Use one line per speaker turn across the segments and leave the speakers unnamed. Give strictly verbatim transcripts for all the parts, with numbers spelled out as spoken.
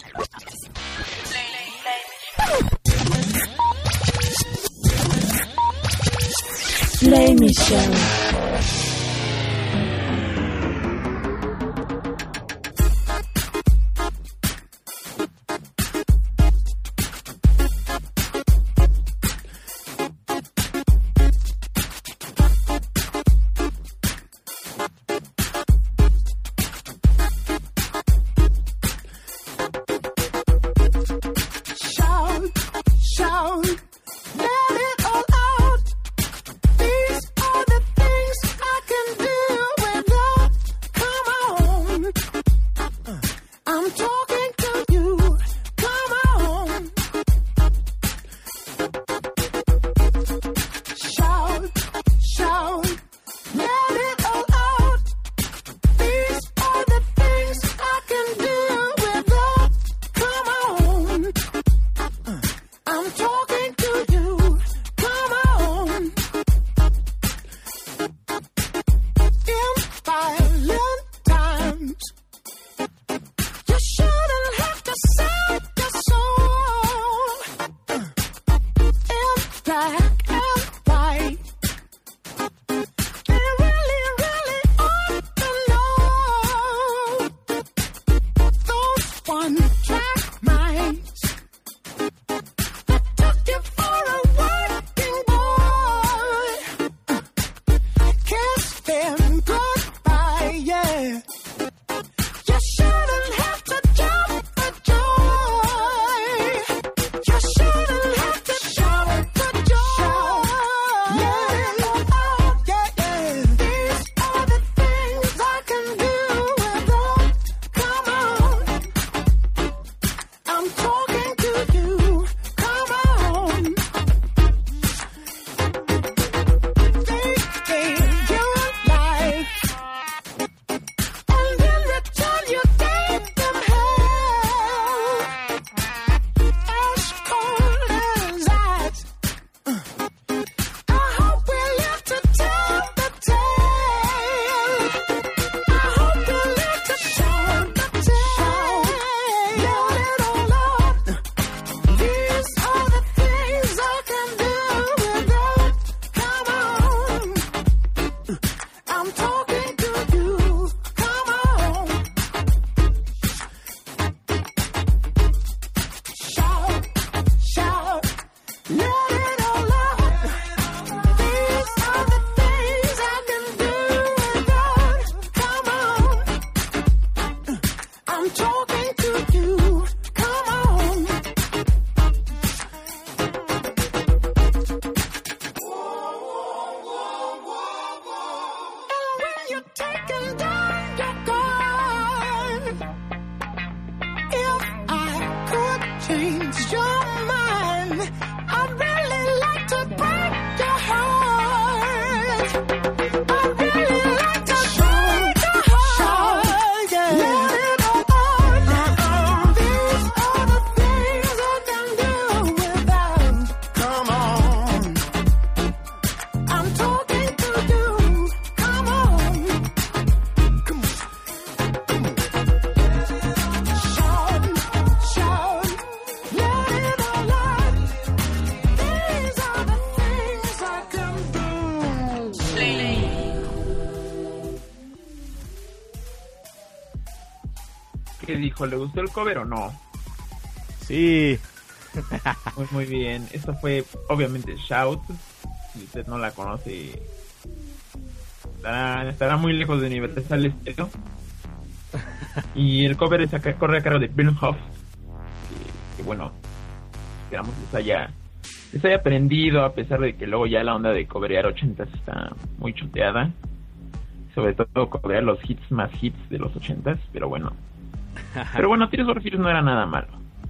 Play Me Show.
¿Qué dijo? ¿Le gustó el cover o no?
Sí.
Muy, muy bien. Esto fue, obviamente, Shout. Si usted no la conoce, estará, estará muy lejos de Universal Stereo. Y el cover es acá, corre a cargo de Bill Huff. Que, que bueno, esperamos les haya, les haya aprendido, a pesar de que luego ya la onda de coverear ochentas está muy chuteada. Sobre todo coverear los hits más hits de los ochentas, pero bueno. Pero bueno, Tears for Fears no era nada malo.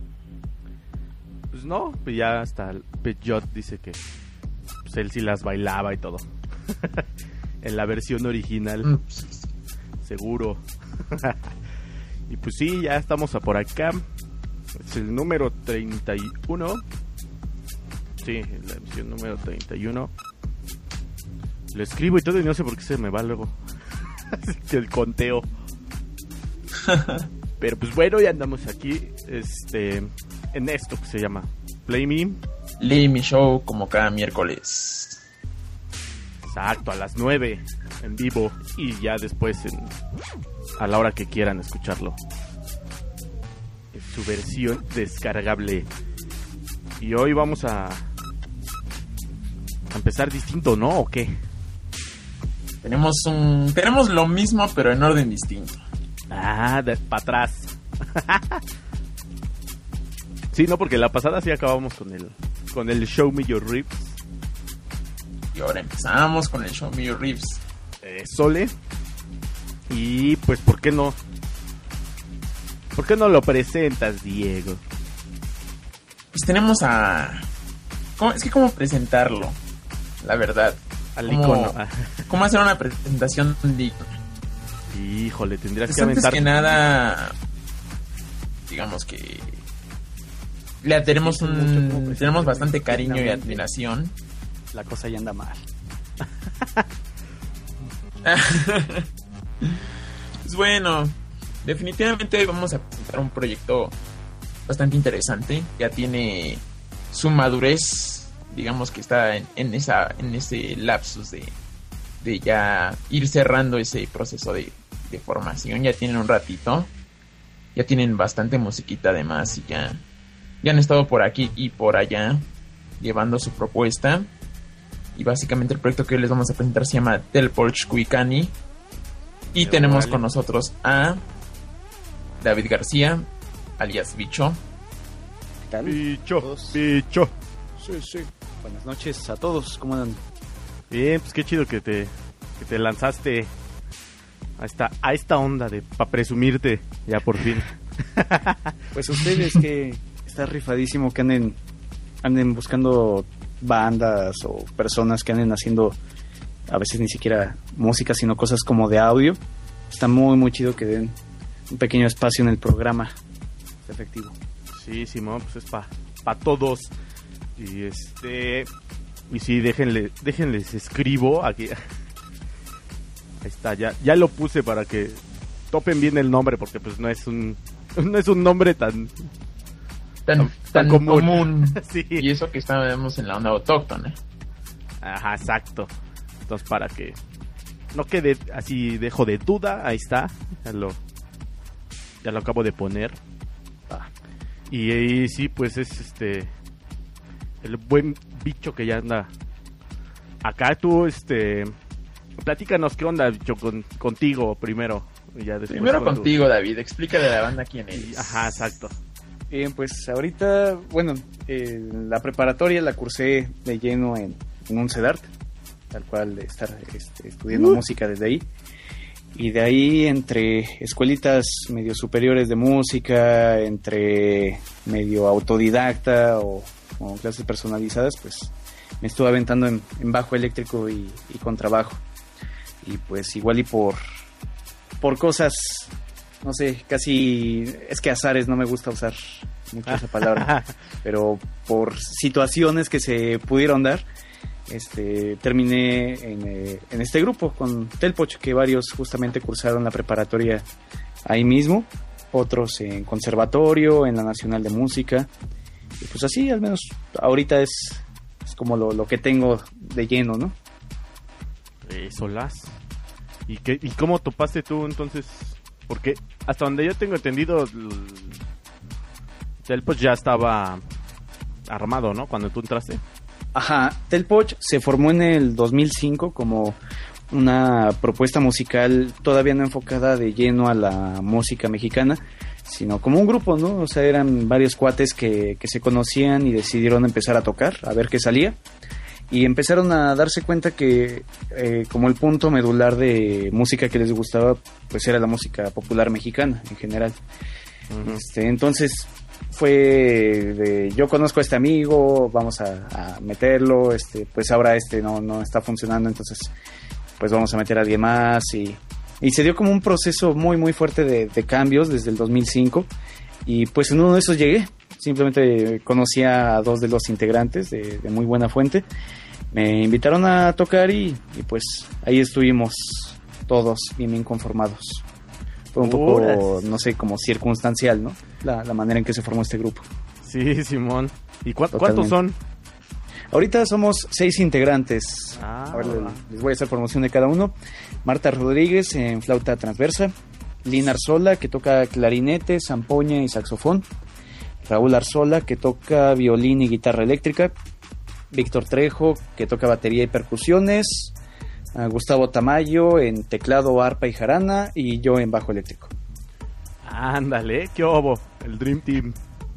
Pues no, pues ya hasta Peugeot dice que pues él sí las bailaba y todo. En la versión original. Mm. Seguro. Y pues sí, ya estamos a por acá. Es el número treinta y uno. Sí, la emisión número treinta y uno. Lo escribo y todo y no sé por qué se me va luego el conteo. Pero pues bueno, ya andamos aquí este en esto que se llama Play Me.
Play Me Show, como cada miércoles.
Exacto, a las nueve en vivo y ya después en, a la hora que quieran escucharlo. Es su versión descargable. Y hoy vamos a, a empezar distinto, ¿no? ¿O qué?
Tenemos un tenemos lo mismo pero en orden distinto.
Ah, para atrás. Sí, no, porque la pasada sí acabamos con el con el Show Me Your Ribs.
Y ahora empezamos con el Show Me Your Ribs.
Eh, Sole. Y pues, ¿por qué no? ¿Por qué no lo presentas, Diego?
Pues tenemos a... ¿Cómo? Es que cómo presentarlo, la verdad.
Al
¿Cómo,
icono.
¿Cómo hacer una presentación digna?
Híjole, tendrías
Pues
que
antes
aventar.
que nada, digamos que le tenemos
Sí,
un
mucho,
tenemos bastante cariño y
Exactamente.
admiración.
La cosa ya anda mal.
Pues bueno, definitivamente hoy vamos a presentar un proyecto bastante interesante. Ya tiene su madurez, digamos que está en, en esa en ese lapsus de, de ya ir cerrando ese proceso de, de formación. Ya tienen un ratito, ya tienen bastante musiquita además y ya, ya han estado por aquí y por allá llevando su propuesta. Y básicamente el proyecto que hoy les vamos a presentar se llama Telporch Cuicani. Y
Pero
tenemos
vale.
con nosotros a David García, alias Bicho.
¿Qué tal?
Bicho,
Todos.
bicho.
Sí, sí. Buenas noches a todos. ¿Cómo andan?
Bien, pues qué chido que te, que te lanzaste a esta, a esta onda de para presumirte ya por fin.
Pues ustedes que está rifadísimo que anden, anden buscando bandas o personas que anden haciendo a veces ni siquiera música, sino cosas como de audio. Está muy, muy chido que den un pequeño espacio en el programa. Es efectivo.
Sí, Simón, pues es para pa todos. Y este... Y sí, déjenle, déjenles escribo aquí. Ahí está, ya, ya lo puse para que topen bien el nombre, porque pues no es un... No es un nombre tan...
Tan,
Tan-
tan
tan común.
común.
Sí.
Y eso que estamos en la onda autóctona.
Ajá, exacto. Entonces, para que no quede así, dejo de duda, ahí está. Ya lo, ya lo acabo de poner. Ah. Y, y sí, pues es este el buen bicho que ya anda acá. Tú, este, platícanos qué onda, bicho, con, contigo primero. Y ya después
Primero
con tu-
contigo, David. Explícale a la banda quién eres.
Ajá, exacto.
Bien, pues ahorita, bueno, eh, la preparatoria la cursé de lleno en, en un CEDART, tal cual de estar este, estudiando
Uh.
música desde ahí. Y de ahí entre escuelitas medio superiores de música, entre medio autodidacta o, o clases personalizadas, pues me estuve aventando en, en bajo eléctrico y, y contrabajo. Y pues igual y por, por cosas, no sé, casi, es que azares, no me gusta usar mucho esa palabra, pero por situaciones que se pudieron dar, este terminé en, eh, en este grupo con Telpoch, que varios justamente cursaron la preparatoria ahí mismo, otros en conservatorio, en la Nacional de Música, y pues así, al menos ahorita es, es como lo, lo que tengo de lleno, ¿no?
Eso las. ¿Y qué, y cómo topaste tú entonces? Porque hasta donde yo tengo entendido, Telpoch ya estaba armado, ¿no? Cuando tú entraste.
Ajá, Telpoch se formó en el dos mil cinco como una propuesta musical todavía no enfocada de lleno a la música mexicana, sino como un grupo, ¿no? O sea, eran varios cuates que, que se conocían y decidieron empezar a tocar, a ver qué salía. Y empezaron a darse cuenta que eh, como el punto medular de música que les gustaba, pues era la música popular mexicana en general.
Uh-huh.
Este, entonces fue de yo conozco a este amigo, vamos a, a meterlo, este, pues ahora este no, no está funcionando, entonces pues vamos a meter a alguien más y, y se dio como un proceso muy muy fuerte de, de cambios desde el dos mil cinco y pues en uno de esos llegué, simplemente conocí a dos de los integrantes de, de muy buena fuente, me invitaron a tocar y, y pues ahí estuvimos todos bien bien conformados. fue un poco,
Horas.
no sé, como circunstancial, ¿no? La, la manera en que se formó este grupo.
Sí, Simón. ¿Y cu-
Totalmente.
cuántos son?
Ahorita somos seis integrantes.
Ah.
Ahora les voy a hacer promoción de cada uno. Marta Rodríguez en flauta transversa. Lina Arzola, que toca clarinete, zampoña y saxofón. Raúl Arzola, que toca violín y guitarra eléctrica. Víctor Trejo, que toca batería y percusiones. Uh, Gustavo Tamayo en teclado, arpa y jarana. Y yo en bajo eléctrico.
Ándale, qué obo, el Dream Team.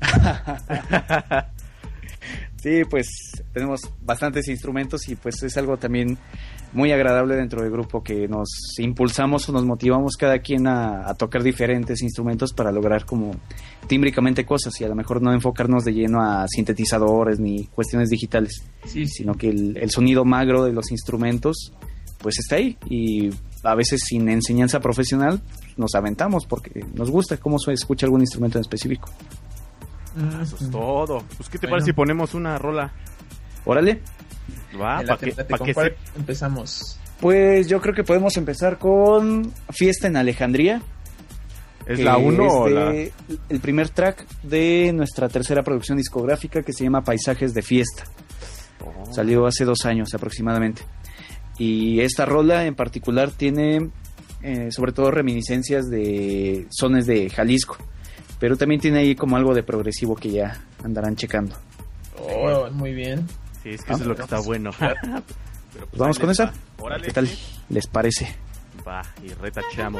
Sí, pues tenemos bastantes instrumentos y pues es algo también muy agradable dentro del grupo, que nos impulsamos o nos motivamos cada quien a, a tocar diferentes instrumentos para lograr como tímbricamente cosas, y a lo mejor no enfocarnos de lleno a sintetizadores ni cuestiones digitales,
Sí, sí.
sino que el, el sonido magro de los instrumentos pues está ahí, y a veces sin enseñanza profesional nos aventamos porque nos gusta cómo se escucha algún instrumento en específico.
Mm,
Eso es todo. Pues, ¿qué te
Bueno.
parece si ponemos una rola?
Órale,
Va,
Adelante,
para que,
adelante,
pa'
¿con
que
cuál
se...
empezamos?
pues yo creo que podemos empezar con Fiesta en Alejandría.
¿Es
que
la uno
es
o la...?
de- el primer track de nuestra tercera producción discográfica, que se llama Paisajes de Fiesta.
Oh.
Salió hace dos años aproximadamente. Y esta rola en particular tiene eh, sobre todo reminiscencias de sones de Jalisco, pero también tiene ahí como algo de progresivo que ya andarán checando.
Oh, muy bien.
Sí, es que eso es lo que está bueno. Pero, pues,
Vamos
ahí
con
les
esa.
va. Órale.
¿Qué tal les parece?
Va, y retachamos.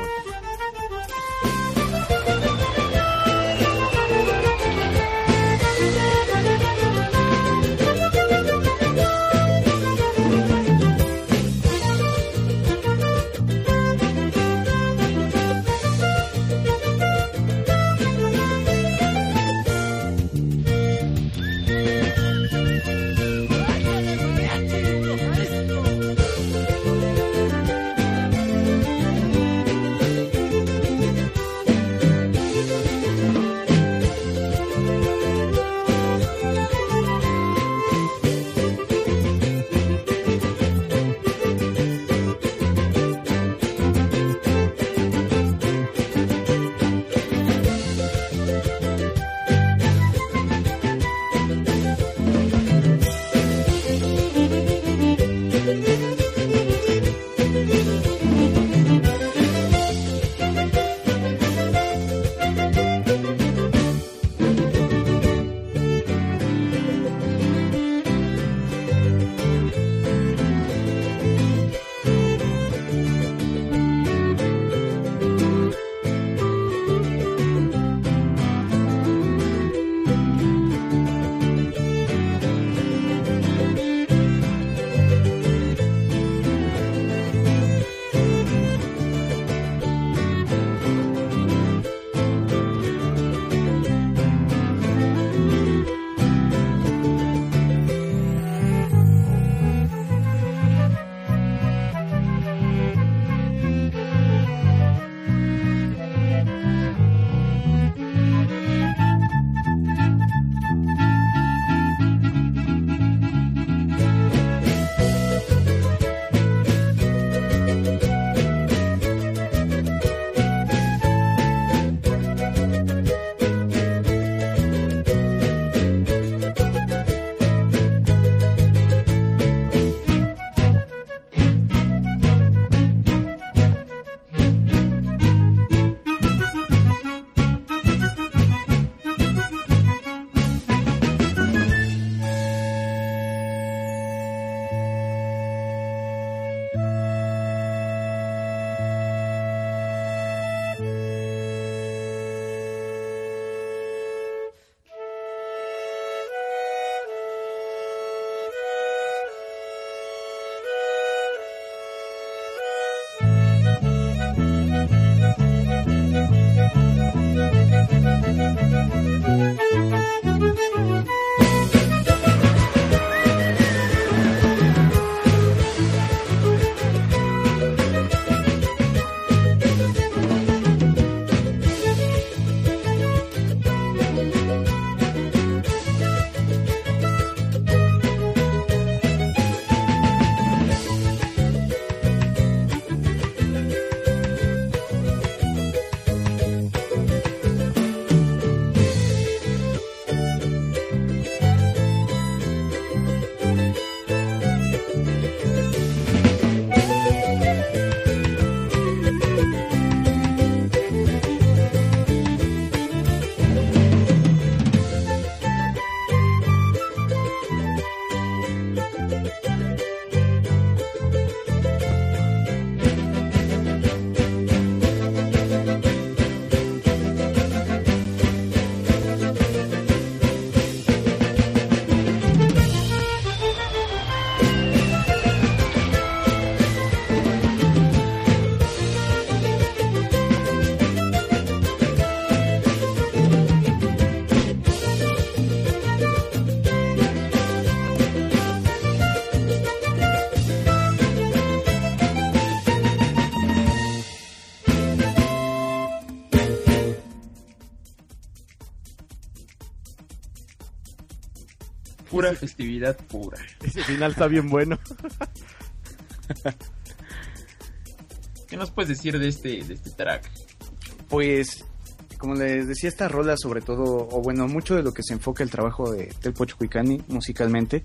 Thank you.
Pura festividad pura.
Ese final está bien bueno.
¿Qué nos puedes decir de este, de este track?
Pues, como les decía, esta rola sobre todo, o bueno, mucho de lo que se enfoca el trabajo de Telpochcuicani musicalmente,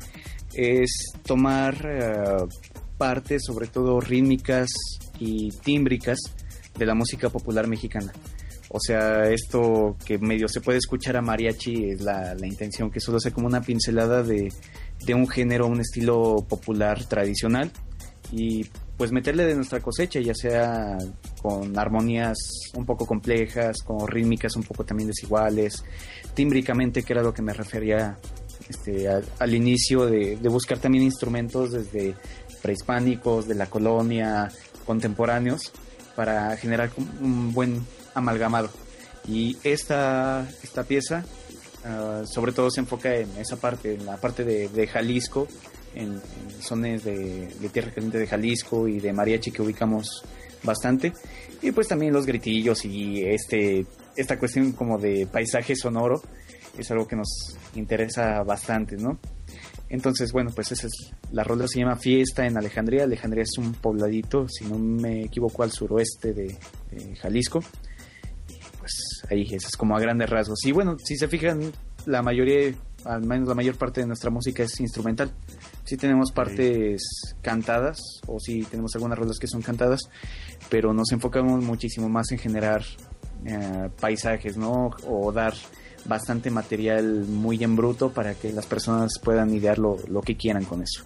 es tomar uh, partes, sobre todo rítmicas y tímbricas, de la música popular mexicana. O sea, esto que medio se puede escuchar a mariachi es la, la intención, que solo sea como una pincelada de, de un género, un estilo popular tradicional, y pues meterle de nuestra cosecha, ya sea con armonías un poco complejas, con rítmicas un poco también desiguales, tímbricamente, que era lo que me refería este, al, al inicio, de, de buscar también instrumentos desde prehispánicos, de la colonia, contemporáneos, para generar un buen amalgamado. Y esta, esta pieza uh, sobre todo se enfoca en esa parte, en la parte de, de Jalisco, en, en zonas de, de tierra caliente de Jalisco y de mariachi que ubicamos bastante, y pues también los gritillos y este esta cuestión como de paisaje sonoro es algo que nos interesa bastante, ¿no? Entonces, bueno, pues esa es la rola, se llama Fiesta en Alejandría. Alejandría es un pobladito, si no me equivoco, al suroeste de, de Jalisco. Pues ahí, eso es como a grandes rasgos. Y bueno, si se fijan, la mayoría, al menos la mayor parte de nuestra música es instrumental. Sí tenemos partes sí. cantadas, o sí tenemos algunas rolas que son cantadas, pero nos enfocamos muchísimo más en generar eh, paisajes, ¿no? O dar bastante material muy en bruto para que las personas puedan idear lo, lo que quieran con eso.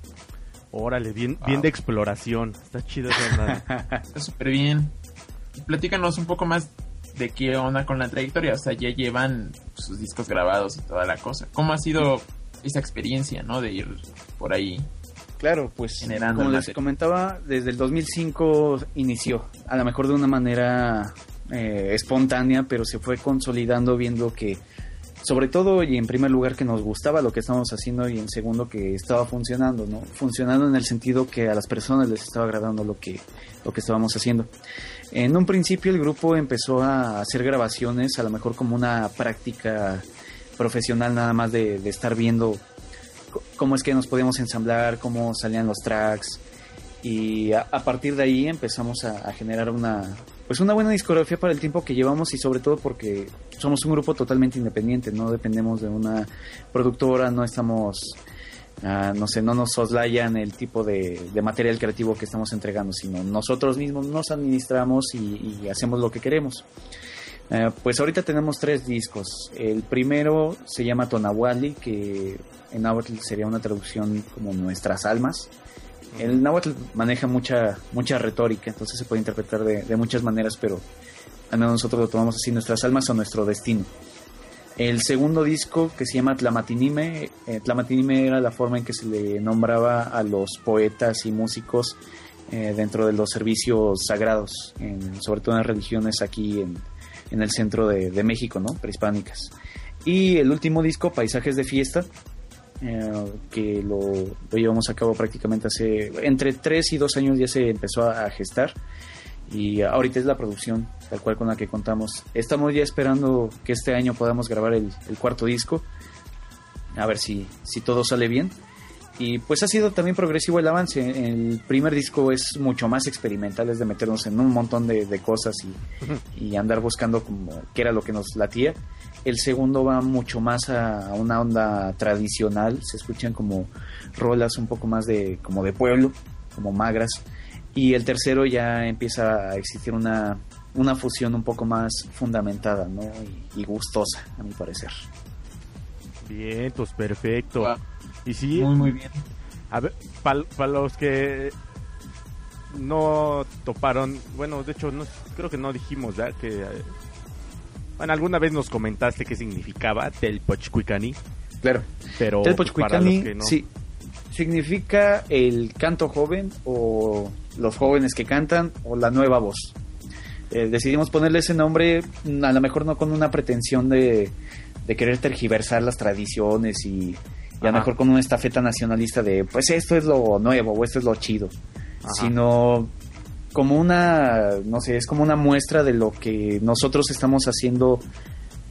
Órale, bien, wow. bien de exploración. Está chido esa verdad.
Está súper bien. Platícanos un poco más de qué onda con la trayectoria. O sea, ya llevan sus discos grabados y toda la cosa. ¿Cómo ha sido esa experiencia, no? De ir por ahí.
Claro, pues
generando
como les comentaba, desde el dos mil cinco inició, a lo mejor de una manera eh, espontánea, pero se fue consolidando, viendo que, sobre todo y en primer lugar, que nos gustaba lo que estábamos haciendo, y en segundo que estaba funcionando, ¿no? Funcionando en el sentido que a las personas les estaba agradando lo que, lo que estábamos haciendo. En un principio el grupo empezó a hacer grabaciones, a lo mejor como una práctica profesional, nada más de, de estar viendo cómo es que nos podíamos ensamblar, cómo salían los tracks, y a, a partir de ahí empezamos a, a generar una pues una buena discografía para el tiempo que llevamos, y sobre todo porque somos un grupo totalmente independiente, no dependemos de una productora, no estamos uh, no sé, no nos soslayan el tipo de, de material creativo que estamos entregando, sino nosotros mismos nos administramos y, y hacemos lo que queremos. Uh, pues ahorita tenemos tres discos. El primero se llama Tonahuali, que en náhuatl sería una traducción como Nuestras Almas. El náhuatl maneja mucha mucha retórica, entonces se puede interpretar de, de muchas maneras, pero al menos nosotros lo tomamos así: Nuestras Almas o Nuestro Destino. El segundo disco, que se llama Tlamatinime, eh, Tlamatinime era la forma en que se le nombraba a los poetas y músicos eh, dentro de los servicios sagrados, en, sobre todo en las religiones aquí en, en el centro de, de México, ¿no? Prehispánicas. Y el último disco, Paisajes de Fiesta, Eh, que lo, lo llevamos a cabo prácticamente hace entre tres y dos años, ya se empezó a, a gestar, y ahorita es la producción tal cual con la que contamos. Estamos ya esperando que este año podamos grabar el, el cuarto disco, a ver si, si todo sale bien. Y pues ha sido también progresivo el avance. El primer disco es mucho más experimental, es de meternos en un montón de, de cosas y, y andar buscando como qué era lo que nos latía. El segundo va mucho más a, a una onda tradicional, se escuchan como rolas un poco más de como de pueblo, como magras. Y el tercero ya empieza a existir una, una fusión un poco más fundamentada, ¿no? y, y gustosa, a mi parecer.
Bien, pues perfecto.
Wow.
Y sí,
muy muy bien.
A ver, para pa los que no toparon, bueno, de hecho no, creo que no dijimos, ¿verdad? Que eh, bueno, alguna vez nos comentaste qué significaba Telpochcuicani.
Claro.
Pero
Telpochcuicani,
pues, no...
sí, significa el canto joven, o los jóvenes que cantan, o la nueva voz. Eh, decidimos ponerle ese nombre, a lo mejor no con una pretensión de, de querer tergiversar las tradiciones y, y a lo mejor con una estafeta nacionalista de pues esto es lo nuevo o esto es lo chido. Ajá. Sino como una, no sé, es como una muestra de lo que nosotros estamos haciendo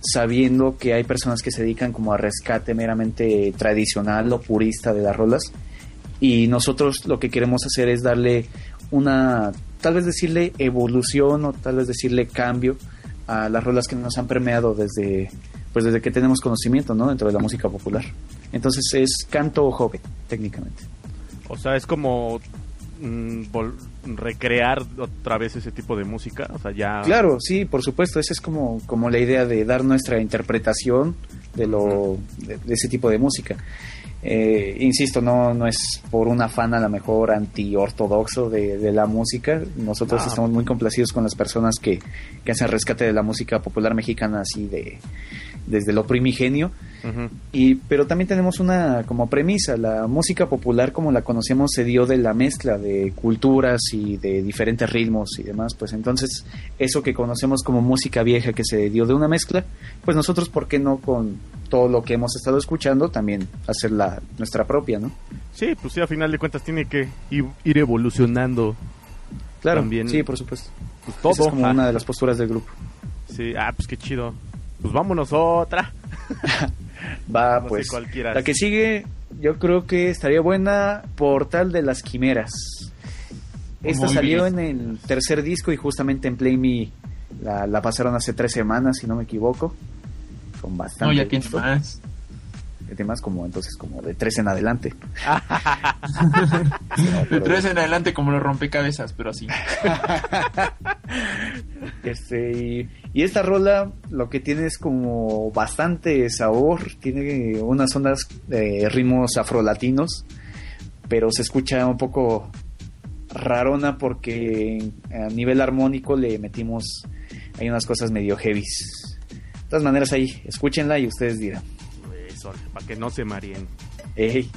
sabiendo que hay personas que se dedican como a rescate meramente tradicional o purista de las rolas, y nosotros lo que queremos hacer es darle una, tal vez decirle evolución o tal vez decirle cambio a las rolas que nos han permeado desde, pues desde que tenemos conocimiento, ¿no? Dentro de la música popular. Entonces es canto joven, técnicamente.
O sea, es como mm, vol- recrear otra vez ese tipo de música, o sea, ya...
Claro, sí, por supuesto, esa es como, como la idea de dar nuestra interpretación de lo de, de ese tipo de música. Eh, insisto, no no es por un afán a lo mejor anti-ortodoxo de, de la música. Nosotros
Ah.
estamos muy complacidos con las personas que, que hacen rescate de la música popular mexicana así de desde lo primigenio.
Uh-huh.
Y pero también tenemos una como premisa: la música popular como la conocemos se dio de la mezcla de culturas y de diferentes ritmos y demás. Pues entonces eso que conocemos como música vieja que se dio de una mezcla, pues nosotros, ¿por qué no con todo lo que hemos estado escuchando también hacer la nuestra propia, ¿no?
Sí, pues sí, a final de cuentas tiene que ir, ir evolucionando.
Claro,
También,
sí, por supuesto.
pues, todo.
Esa es como
Ah.
una de las posturas del grupo.
Sí, ah, pues qué chido. Pues vámonos otra.
Va,
No sé
pues
cuál quieras.
la que sigue yo creo que estaría buena, Portal de las Quimeras. Esta
Muy
salió
bien.
en el tercer disco y justamente en Play Me la, la pasaron hace tres semanas, si no me equivoco. Con bastante
No, ya tiene
gusto.
más.
De temas como entonces como de tres en adelante.
De tres en adelante como los rompecabezas, pero así.
Este, y, y esta rola lo que tiene es como bastante sabor, tiene unas ondas de ritmos afrolatinos, pero se escucha un poco rarona porque a nivel armónico le metimos, hay unas cosas medio heavies. De todas maneras ahí, escúchenla y ustedes dirán.
Eso, para que no se mareen.
Ey.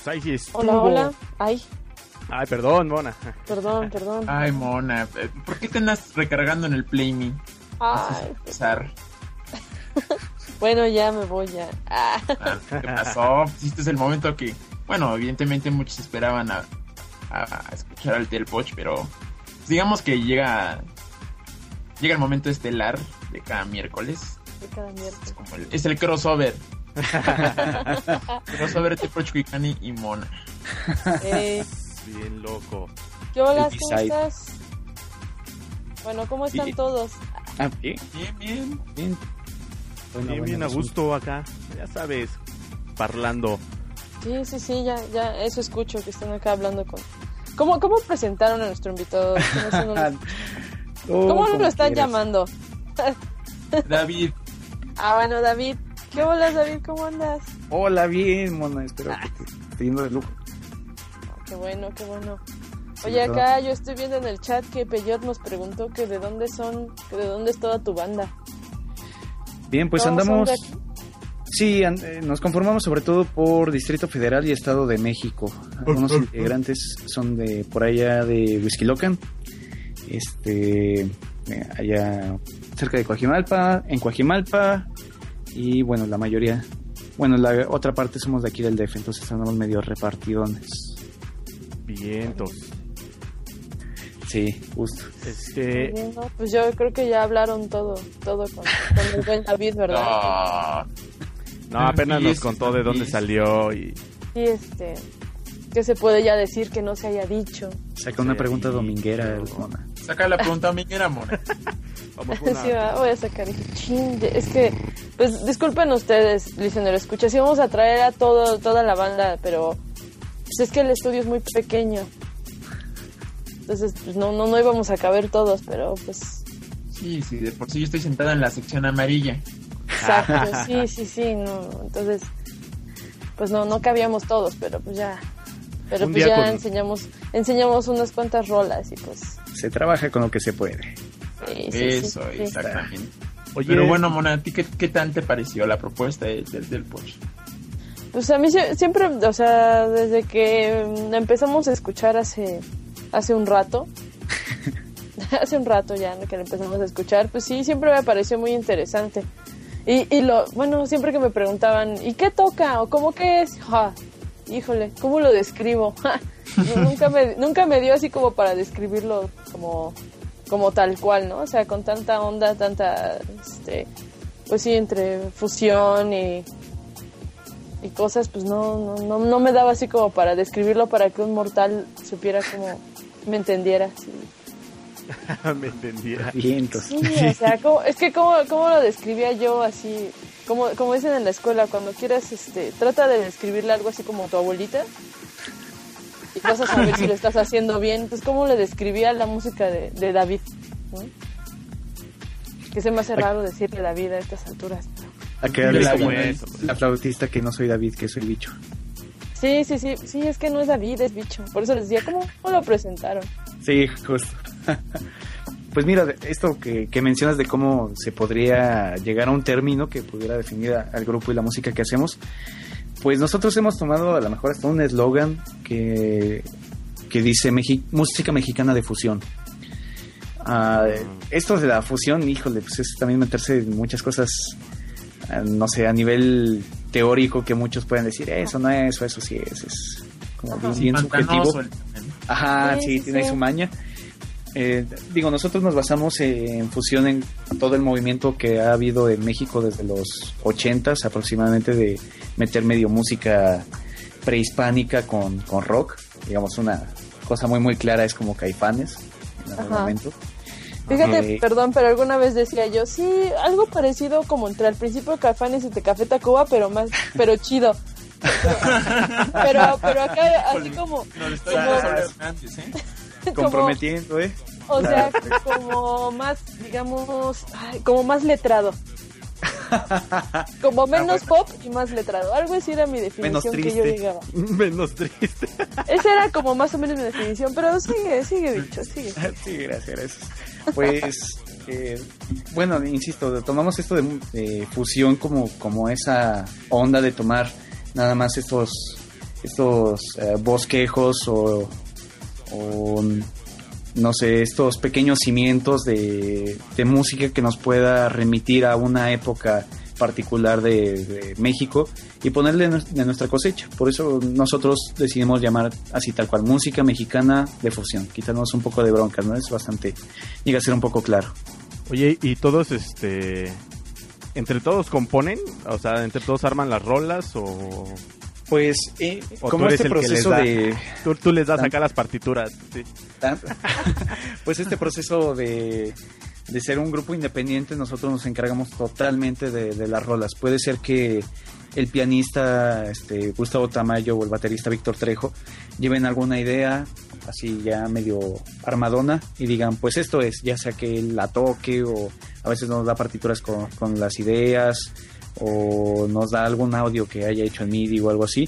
pues ahí sí estuvo.
Hola, hola. Ay.
Ay, perdón, Mona.
Perdón, perdón.
Ay, Mona, ¿por qué te andas recargando en el Play Me?
Ay.
Pasar.
Bueno, ya me voy ya. Ah.
Ah, ¿qué pasó? Este es el momento que, bueno, evidentemente muchos esperaban a, a escuchar al Telpoch, pero digamos que llega llega el momento estelar de cada miércoles.
De cada miércoles.
Es, como el, es el crossover. Crossover Telpoch, Cuicani y Mona.
Eh,
Bien loco.
¿Qué hola?
El
¿Cómo
B-side.
estás? Bueno, ¿cómo están
Sí.
todos?
Ah, bien,
Bien, bien.
bien. Bueno,
bien,
bueno,
bien a
pues,
gusto acá. Ya sabes, parlando.
Sí, sí, sí, ya, ya, eso escucho que están acá hablando con... ¿Cómo, cómo presentaron a nuestro invitado? ¿Cómo, es un-
Oh,
¿Cómo
como
lo están
quieras.
llamando?
David,
Ah, bueno, David. ¿Qué hola, David? ¿Cómo andas?
Hola, bien, Mona, espero que te esté yendo de lujo.
Qué bueno, qué bueno.
Sí,
Oye,
¿verdad?
acá yo estoy viendo en el chat que Peyot nos preguntó que de dónde son, que de dónde es toda tu banda.
Bien, pues
¿Todos son
andamos...
de aquí?
Sí, an- eh, nos conformamos sobre todo por Distrito Federal y Estado de México. Algunos integrantes son de por allá de Huixquilocan, este, eh, allá cerca de Coajimalpa, en Coajimalpa, y bueno, la mayoría, bueno, la otra parte somos de aquí del D F, entonces andamos medio repartidones.
Vientos.
Sí, justo.
Este,
Muy bien, ¿no? Pues yo creo que ya hablaron todo, todo con, con el buen David, ¿verdad?
ah,
no, apenas
Y
nos
es-
contó de dónde
y-
salió y
Sí, este, que se puede ya decir que no se haya dicho.
Saca una
Sí,
pregunta
sí,
dominguera,
pero-
Mona.
saca la pregunta a mí, era Mona.
vamos con
Sí,
una-
va, voy a sacar. y dije, "Chin, es que, pues disculpen ustedes, listener, escucha, sí vamos a traer a todo, toda la banda, pero pues es que el estudio es muy pequeño. Entonces, pues no, no, no íbamos a caber todos, pero pues,
Sí, sí, de por sí yo estoy sentada en la sección amarilla.
exacto, sí, sí, sí, no, entonces, pues no, no cabíamos todos, pero pues ya, pero
Un
pues
día
ya
con-
enseñamos, enseñamos unas cuantas rolas y pues,
Se trabaja con lo que se puede.
sí, sí, sí,
Eso,
sí.
exactamente.
Oye,
Pero bueno, Mona, ¿a ti qué, qué tal te pareció la propuesta de- del Telpoch?
Pues a mí sie- siempre, o sea, desde que mm, empezamos a escuchar hace hace un rato, hace un rato ya ¿no? que lo empezamos a escuchar, pues sí, siempre me pareció muy interesante. Y, y lo, bueno, siempre que me preguntaban, ¿y qué toca? ¿O cómo que es? Ja, híjole, ¿cómo lo describo? Ja, no, nunca me, nunca me dio así como para describirlo como, como tal cual, ¿no? O sea, con tanta onda, tanta, este, pues sí, entre fusión y y cosas, pues no, no, no, no me daba así como para describirlo para que un mortal supiera cómo me entendiera. Sí,
me entendiera.
Vientos.
sí o sea, ¿cómo- es que cómo, cómo lo describía yo así, como, como dicen en la escuela, cuando quieras, este, trata de describirle algo así como tu abuelita y vas a saber si lo estás haciendo bien. Entonces, ¿cómo le describía la música de, de David? ¿no? Que se me hace raro decirle David a estas alturas.
A quedarle
La
como
buena.
la flautista que no soy David, que soy bicho.
Sí, sí, sí, sí, es que no es David, es bicho. Por eso les decía, ¿cómo, cómo lo presentaron?
Sí, justo. Pues mira, esto que, que mencionas de cómo se podría llegar a un término que pudiera definir a- al grupo y la música que hacemos, pues nosotros hemos tomado a lo mejor hasta un eslogan que, que dice Mexi- música mexicana de fusión. Ah, esto de la fusión, híjole, pues es también meterse en muchas cosas, ah, no sé, a nivel teórico, que muchos pueden decir, eso no es, o eso sí es, es como bien, bien subjetivo.
Pantanoso el tema.
Ajá,
Sí,
sí,
sí,
tiene
sí.
su maña. Eh, digo, nosotros nos basamos en fusión en todo el movimiento que ha habido en México desde los ochentas aproximadamente, de meter medio música prehispánica con, con rock. Digamos, una cosa muy muy clara es como Caifanes en algún
Ajá.
momento.
Fíjate,
Eh,
perdón, pero alguna vez decía yo, sí, algo parecido como entre al principio Caifanes y Tecafé Tacuba, pero más, pero chido. Pero, pero acá así como,
No le estoy
como-
dando antes, ¿eh?
como,
comprometiendo, ¿eh?
o sea, como más, digamos, ay, como más letrado. Como menos pop y más letrado. Algo así era mi
Menos
definición que yo
triste.
llegaba.
Menos triste.
Esa era como más o menos mi definición, pero sigue, sigue dicho, sigue.
Sí, gracias, gracias. Pues, eh, bueno, insisto, tomamos esto de, de fusión como, como esa onda de tomar nada más estos estos eh, bosquejos o, o no sé, estos pequeños cimientos de, de música que nos pueda remitir a una época particular de, de México y ponerle de nuestra cosecha. Por eso nosotros decidimos llamar así tal cual, música mexicana de fusión, quitarnos un poco de broncas, ¿no? Es bastante, llega a ser un poco claro.
Oye, ¿y todos, este, entre todos componen? O sea, ¿entre todos arman las rolas o...?
Pues, eh, como este proceso de...
Tú, tú les das acá las partituras, sí.
Pues este proceso de, de ser un grupo independiente, nosotros nos encargamos totalmente de, de las rolas. Puede ser que el pianista este, Gustavo Tamayo o el baterista Víctor Trejo lleven alguna idea así ya medio armadona y digan, pues esto es, ya sea que él la toque o a veces nos da partituras con, con las ideas o nos da algún audio que haya hecho en M I D I o algo así,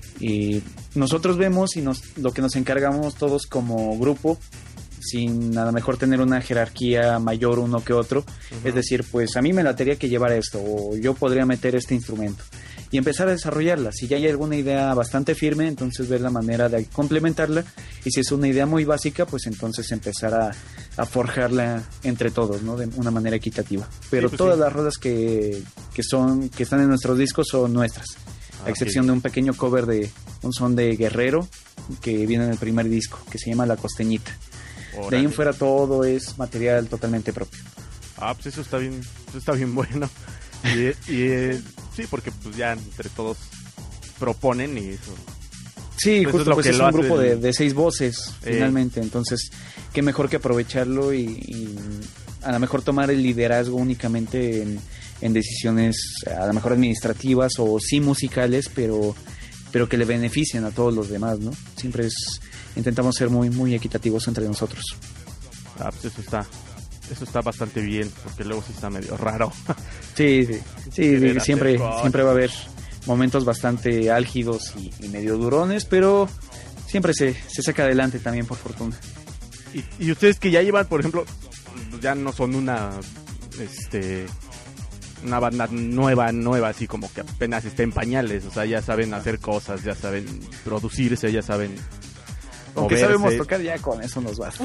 y nosotros vemos y nos, lo que nos encargamos todos como grupo, sin a lo mejor tener una jerarquía mayor uno que otro, uh-huh. Es decir, pues a mí me latería que llevar esto o yo podría meter este instrumento y empezar a desarrollarla. Si ya hay alguna idea bastante firme, entonces ver la manera de complementarla, y si es una idea muy básica, pues entonces empezar a, a forjarla entre todos, ¿no? De una manera equitativa. Pero sí, pues todas sí. Las rolas que, que son que están en nuestros discos son nuestras, ah, a excepción okay. de un pequeño cover de un son de Guerrero que viene en el primer disco, que se llama La Costeñita. Órale. De ahí en fuera todo es material totalmente propio.
Ah, pues eso está bien, eso está bien bueno. Y, y eh, sí, porque pues ya entre todos proponen y eso.
Sí, pues justo, es, pues es un grupo de, de seis voces, eh. finalmente. Entonces, qué mejor que aprovecharlo y, y a lo mejor tomar el liderazgo únicamente en, en decisiones a lo mejor administrativas o sí musicales, pero, pero que le beneficien a todos los demás, ¿no? Siempre es, intentamos ser muy, muy equitativos entre nosotros.
Ah, pues eso está... Eso está bastante bien, porque luego sí está medio raro.
Sí, sí, sí, sí siempre, siempre va a haber momentos bastante álgidos y, y medio durones, pero siempre se, se saca adelante también, por fortuna.
Y, y ustedes que ya llevan, por ejemplo, ya no son una, este, una banda nueva, nueva, así como que apenas está en pañales, o sea, ya saben hacer cosas, ya saben producirse, ya saben...
Aunque moverse. Sabemos tocar, ya con eso nos basta.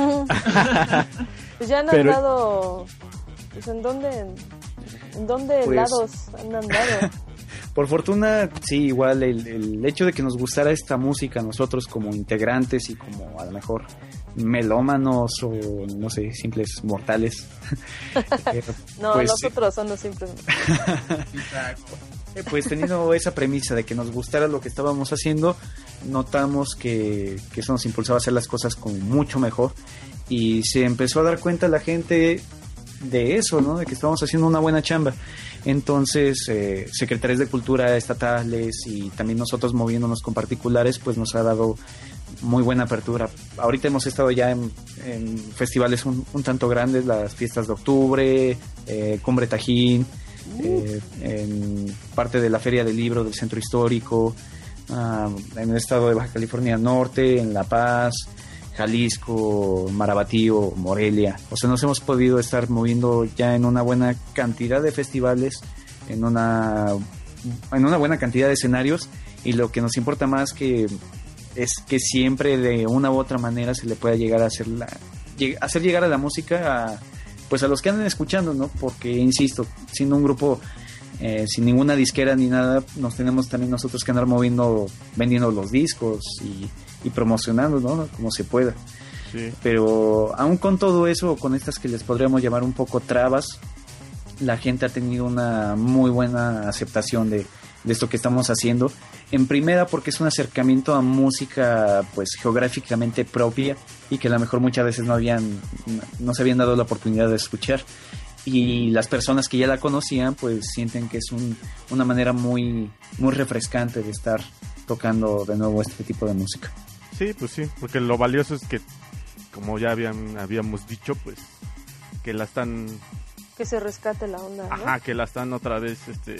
Pues ya han Pero... andado, pues ¿en dónde, en dónde pues... lados han andado?
Por fortuna, sí, igual el, el hecho de que nos gustara esta música nosotros como integrantes y como a lo mejor melómanos o no sé, simples mortales.
eh, no, pues, nosotros son los simples
Exacto. Pues teniendo esa premisa de que nos gustara lo que estábamos haciendo, notamos que, que eso nos impulsaba a hacer las cosas como mucho mejor, y se empezó a dar cuenta la gente de eso, ¿no? De que estábamos haciendo una buena chamba. Entonces, eh, secretarias de cultura estatales y también nosotros moviéndonos con particulares, pues nos ha dado muy buena apertura. Ahorita hemos estado ya en, en festivales un, un tanto grandes, las fiestas de octubre, eh, Cumbre Tajín, eh, en parte de la Feria del Libro del Centro Histórico, uh, en el estado de Baja California Norte, en La Paz, Jalisco, Marabatío, Morelia. O sea, nos hemos podido estar moviendo ya en una buena cantidad de festivales, en una en una buena cantidad de escenarios, y lo que nos importa más que es que siempre de una u otra manera se le pueda llegar a hacer la hacer llegar a la música a, pues a los que andan escuchando, ¿no? Porque insisto, siendo un grupo eh, sin ninguna disquera ni nada, nos tenemos también nosotros que andar moviendo, vendiendo los discos y y promocionando, ¿no? Como se pueda. Sí. Pero aún con todo eso, con estas que les podríamos llamar un poco trabas, la gente ha tenido una muy buena aceptación de, de esto que estamos haciendo. En primera, porque es un acercamiento a música pues geográficamente propia y que a lo mejor muchas veces no habían no se habían dado la oportunidad de escuchar. Y las personas que ya la conocían pues sienten que es un, una manera muy, muy refrescante de estar tocando de nuevo este tipo de música.
Sí, pues sí, porque lo valioso es que, como ya habían habíamos dicho, pues que la están...
Que se rescate la onda, ¿no?
Ajá, que la están otra vez, este...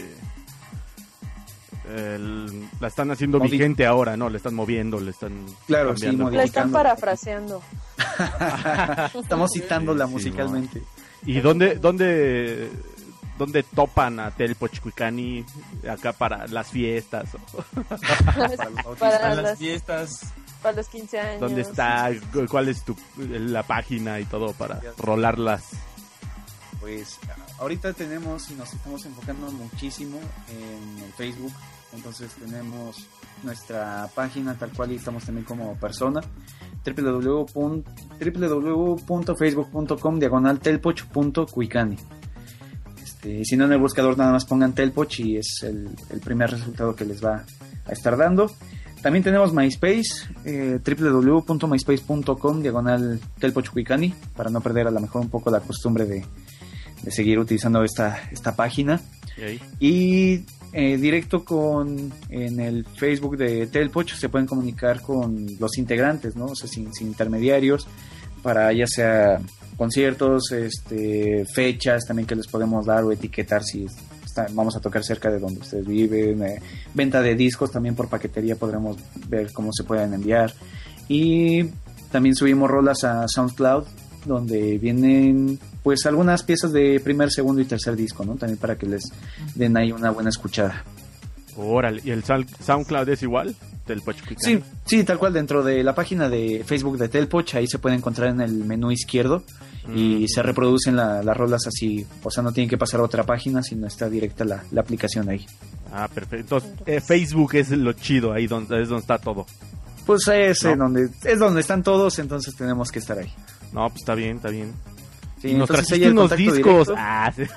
El, la están haciendo Modi- vigente ahora, ¿no? Le están moviendo, le están...
Claro,
cambiando.
sí,
la están parafraseando.
Estamos citándola sí, musicalmente.
Sí, ¿y dónde, dónde ¿dónde topan a Telpoch Cuicani acá para las fiestas?
para,
Para
las,
las fiestas.
para los quince años.
¿Dónde está? ¿Cuál es tu la página y todo para rolarlas?
Pues ahorita tenemos y nos estamos enfocando muchísimo en el Facebook, entonces tenemos nuestra página tal cual y estamos también como persona, www punto facebook punto com diagonal telpoch punto cuicani. Este, si no, en el buscador nada más pongan Telpoch y es el, el primer resultado que les va a estar dando. También tenemos MySpace, eh, www punto myspace punto com diagonal telpoch cuicani, para no perder a lo mejor un poco la costumbre de, de seguir utilizando esta, esta página.
¿Y,
y eh, directo con en el Facebook de Telpoch se pueden comunicar con los integrantes, ¿no? O sea, sin, sin intermediarios, para ya sea conciertos, este, fechas también que les podemos dar o etiquetar si está, vamos a tocar cerca de donde ustedes viven, eh, venta de discos también por paquetería, podremos ver cómo se pueden enviar, y también subimos rolas a SoundCloud donde vienen pues algunas piezas de primer, segundo y tercer disco, ¿no? También para que les den ahí una buena escuchada.
Órale, ¿y el SoundCloud es igual? Telpoch Cuicani.
Sí, sí, tal cual, dentro de la página de Facebook de Telpoch, ahí se puede encontrar en el menú izquierdo y mm. se reproducen la, las rolas así, o sea, no tienen que pasar a otra página, sino está directa la, la aplicación ahí.
Ah, perfecto. Entonces, eh, Facebook es lo chido, ahí donde, es donde está todo.
Pues es,
¿no?
donde, es donde están todos, entonces tenemos que estar ahí.
No, pues está bien, está bien.
Sí,
y nos trajiste unos discos.
Directo.
Ah, sí.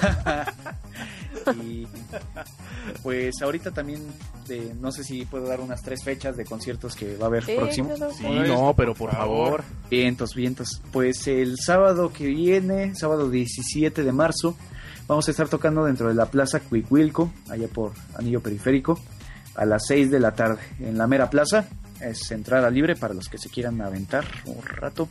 Y pues ahorita también de, no sé si puedo dar unas tres fechas de conciertos que va a haber
sí,
próximos.
Claro.
Sí, no, pero por favor.
Vientos, vientos. Pues el sábado que viene, sábado diecisiete de marzo, vamos a estar tocando dentro de la Plaza Cuicuilco, allá por Anillo Periférico, a las seis de la tarde, en la mera plaza. Es entrada libre para los que se quieran aventar un rato.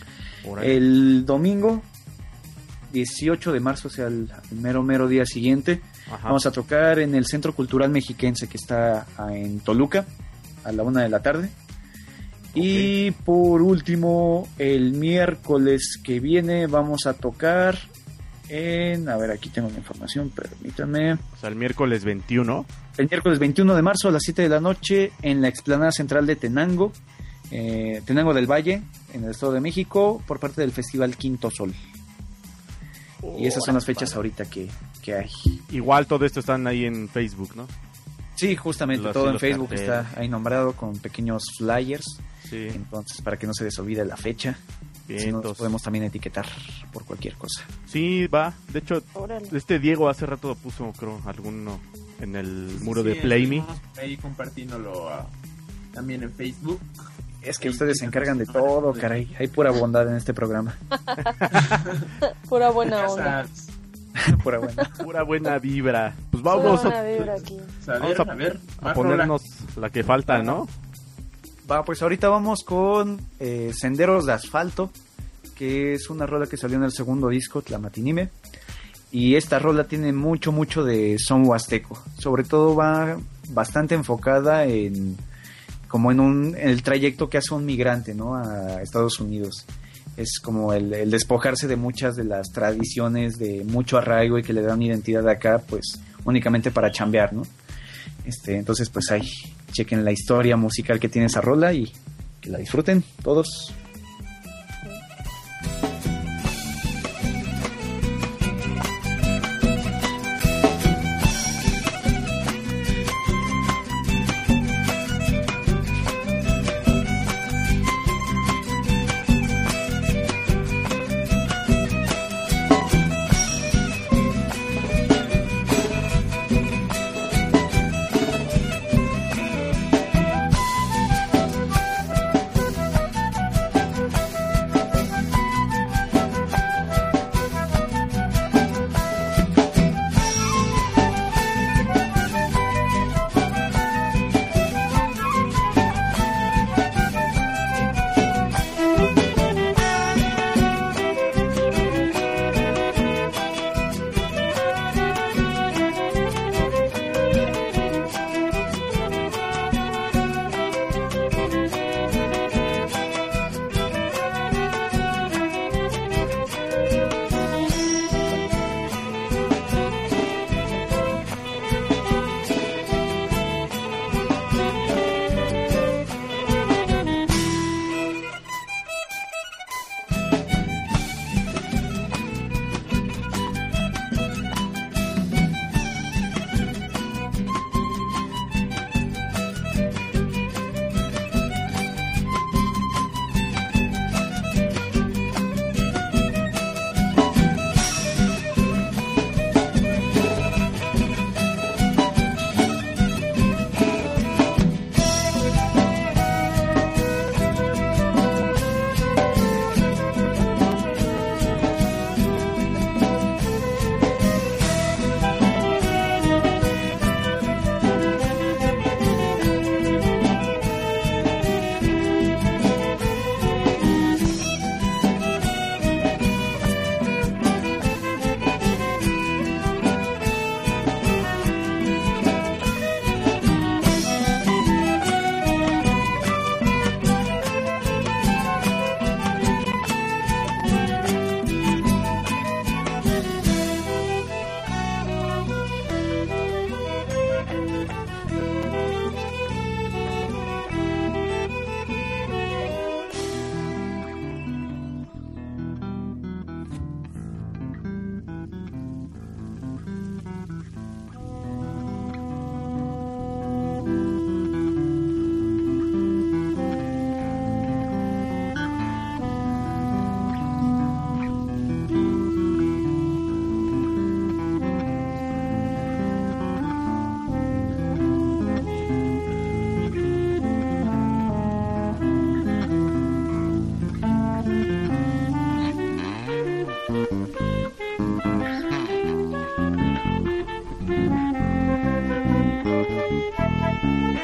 El domingo dieciocho de marzo, o sea, el, el mero mero día siguiente, ajá, vamos a tocar en el Centro Cultural Mexiquense, que está en Toluca, a la una de la tarde. Okay. Y por último, el miércoles que viene vamos a tocar en... A ver, aquí tengo la información, permítanme.
O sea, el miércoles veintiuno.
El miércoles veintiuno de marzo a las siete de la noche en la explanada central de Tenango, eh, Tenango del Valle, en el Estado de México, por parte del Festival Quinto Sol. Oh, y esas son las fechas ahorita que, que hay.
Igual todo esto están ahí en Facebook, ¿no?
Sí, justamente, los, todo en Facebook carteles. Está ahí nombrado con pequeños flyers. Sí. Entonces, para que no se les olvide la fecha. Bien, si nos podemos también etiquetar por cualquier cosa.
Sí, va. De hecho, órale, este Diego hace rato puso, creo, alguno en el sí, muro sí, de Play Me.
Ahí compartiéndolo uh, también en Facebook.
Es que ustedes se encargan de todo, caray. Hay pura bondad en este programa.
Pura buena onda.
Pura buena.
Pura buena vibra. Pues vamos,
Pura buena vibra aquí.
A ver,
vamos a,
a, ver,
a ponernos rola. La que falta, ¿no?
Va, pues ahorita vamos con eh, Senderos de Asfalto, que es una rola que salió en el segundo disco, Tlamatinime. Y esta rola tiene mucho, mucho de son huasteco. Sobre todo va bastante enfocada en... como en, un, en el trayecto que hace un migrante, ¿no? A Estados Unidos. Es como el, el despojarse de muchas de las tradiciones de mucho arraigo y que le dan identidad acá, pues únicamente para chambear, ¿no? Este, entonces, pues ahí, chequen la historia musical que tiene esa rola y que la disfruten todos.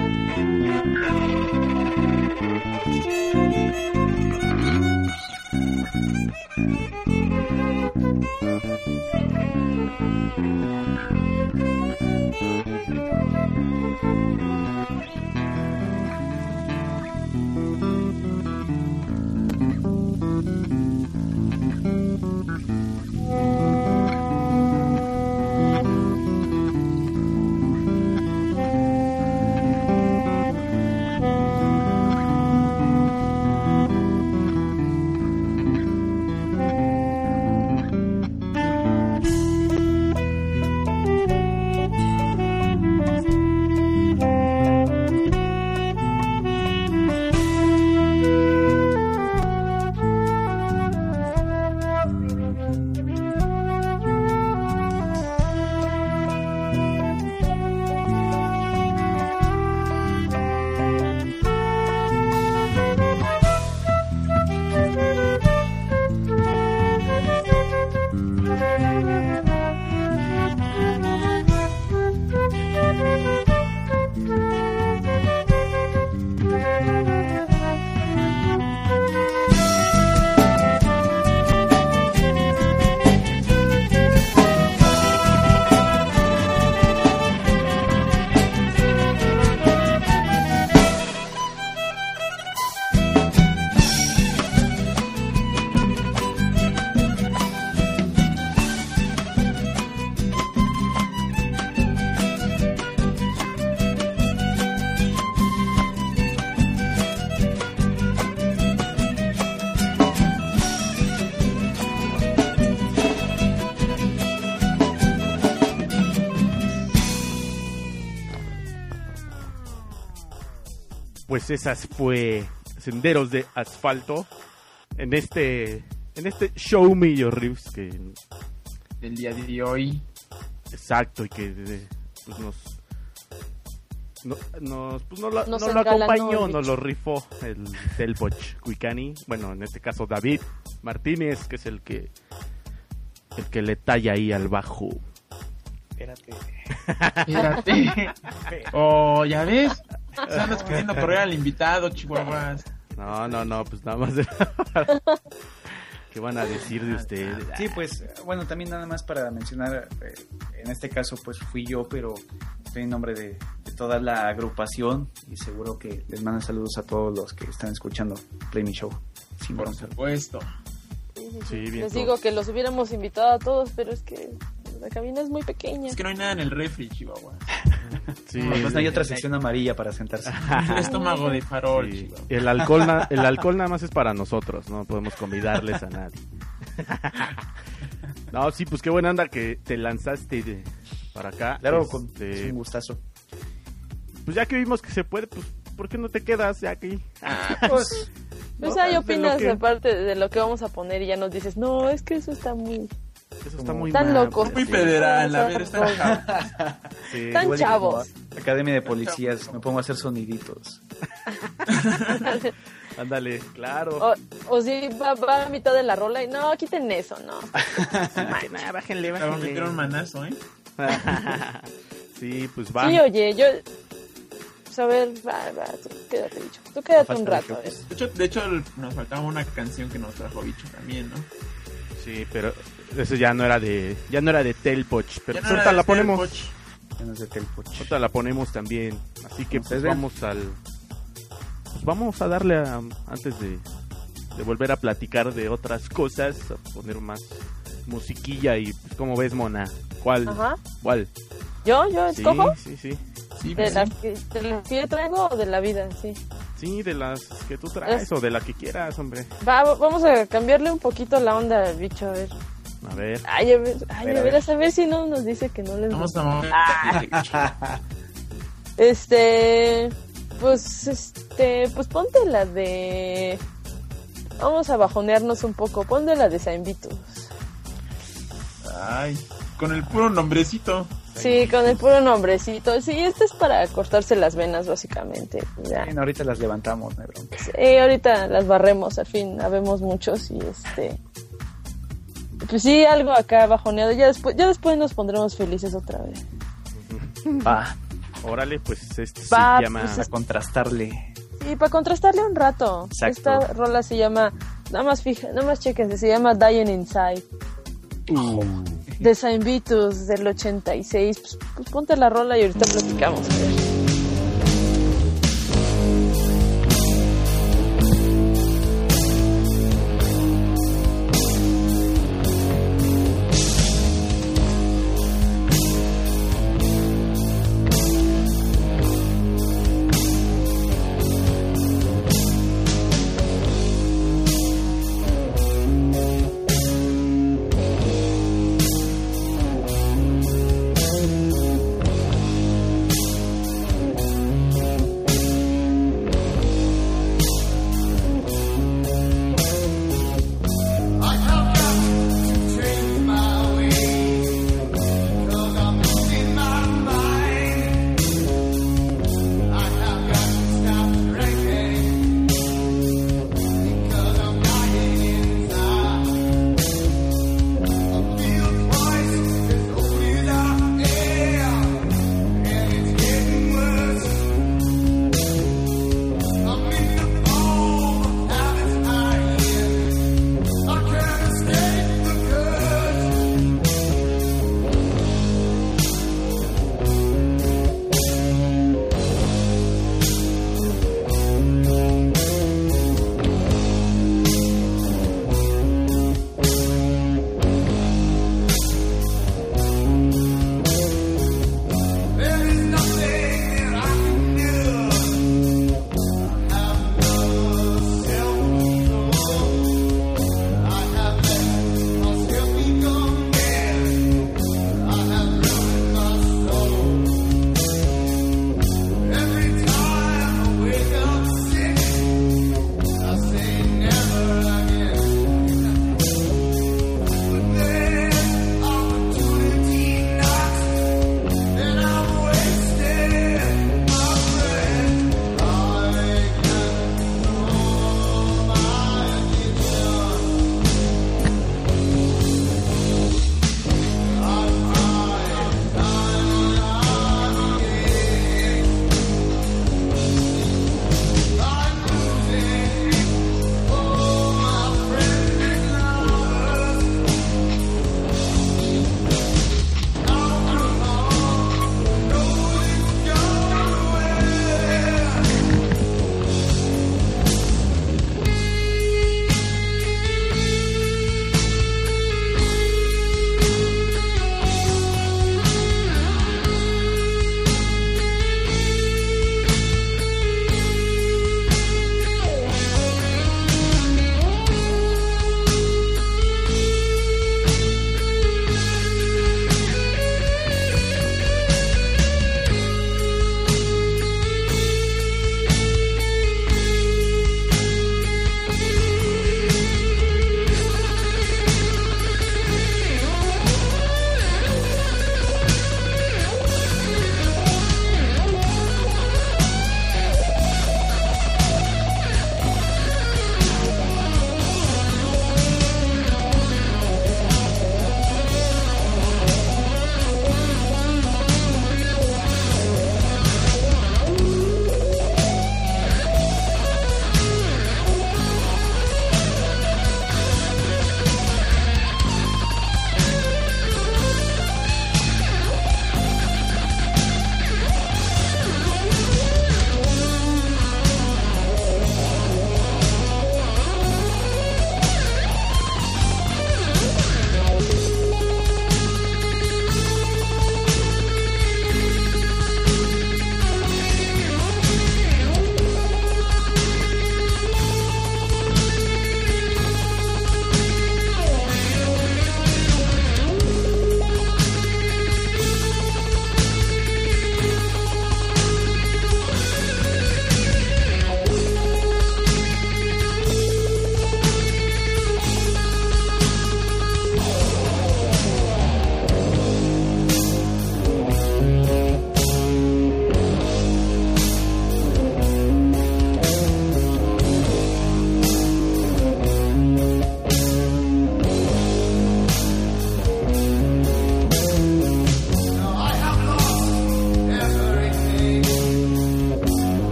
Pues esas fue Senderos de Asfalto en este en este Show Me Your Riffs que
del día de hoy.
Exacto, y que pues nos no, nos pues no lo,
Nos
no lo
engalanó
acompañó,
el
nos
bicho.
lo rifó el Telboch Cuicani, bueno, en este caso David Martínez, que es el que el que le talla ahí al bajo.
Espérate.
Espérate. Oh, ¿ya ves? Se andas queriendo correr al invitado, chihuahuas.
No, no, no, pues nada más. ¿Qué van a decir de ustedes?
Sí, pues, bueno, también nada más para mencionar, eh, en este caso, pues fui yo, pero estoy en nombre de, de toda la agrupación y seguro que les mando saludos a todos los que están escuchando Play Me Show. Sin
Por
bronca.
supuesto.
Sí, sí, sí.
Sí, bien
Les
todos.
digo que los hubiéramos invitado a todos, pero es que la cabina es muy pequeña.
Es que no hay nada en el refri, chihuahua.
Sí,
Pues no hay otra sección amarilla para sentarse.
Un estómago de farol,
sí.
chihuahua.
El alcohol, na- el alcohol nada más es para nosotros, no podemos convidarles a nadie. No, sí, pues qué buena onda que te lanzaste de- para acá.
Claro, con
Este,
es un gustazo.
pues ya que vimos que se puede, pues ¿por qué no te quedas ya aquí?
Pues,
Pues
No,
ahí
de
opinas
lo que-
aparte de lo que vamos a poner y ya nos dices, no, es que eso está muy...
Eso está
Como-
muy
Tan
mal,
loco.
pues,
Muy
sí.
federal, a ver, está
Sí.
Tan
igual y
chavos.
como Academia de Policías, me pongo a hacer soniditos.
Ándale, claro.
O, o si va, va a mitad de la rola y no, quiten eso, no.
Nah, bájenle,
Te va a
bájenle.
meter un manazo, ¿eh?
Sí, pues va.
Sí, oye, yo... Pues a ver, va, va, tú quédate, bicho. Tú quédate un rato, a ver.
De hecho, de hecho, nos faltaba una canción que nos trajo Bicho también, ¿no?
Sí, pero eso ya no era de ya no era de Telpoch, pero
Ya no
pues
era
ahorita
de
la ponemos.
Telpoch.
Ya no sé qué el poch.
Ahorita la ponemos también. Así que
Ustedes
pues
vean.
vamos al pues vamos a darle a, antes de, de volver a platicar de otras cosas, a poner más musiquilla y pues como ves, Mona, ¿cuál?
Ajá.
¿Cuál?
¿Yo? ¿Yo
Sí,
escojo?
sí, sí.
Sí,
¿De
pues,
las
sí.
que, de las que yo traigo o de la vida? Sí.
Sí, de las que tú traes
Es-
o de la que quieras, hombre.
Va, va- vamos a cambiarle un poquito la onda al bicho, a ver.
A ver.
Ay, a ver, ay,
ver,
a
a
ver,
ver.
a saber si no nos dice que no les
Vamos
gusta.
a mover.
Ah. Este, pues, este, pues ponte la de... Vamos a bajonearnos un poco, ponte la de Saint Vitus.
Ay, con el puro nombrecito.
Sí, con el puro nombrecito. Sí, este es para cortarse las venas, básicamente. Ya.
Bueno, ahorita las levantamos, no hay bronca.
Sí, ahorita las barremos, al fin, habemos muchos y este... Pues sí, algo acá bajoneado. Ya después, ya después nos pondremos felices otra vez.
Va.
Órale, pues este
Va,
se llama...
pues,
A contrastarle.
Y para contrastarle un rato.
Exacto.
Esta rola se llama, nada más fija, nada más chequense, se llama Dying Inside.
Uh,
De Saint Vitus del ochenta y seis. Pues, pues ponte la rola y ahorita platicamos. A ver.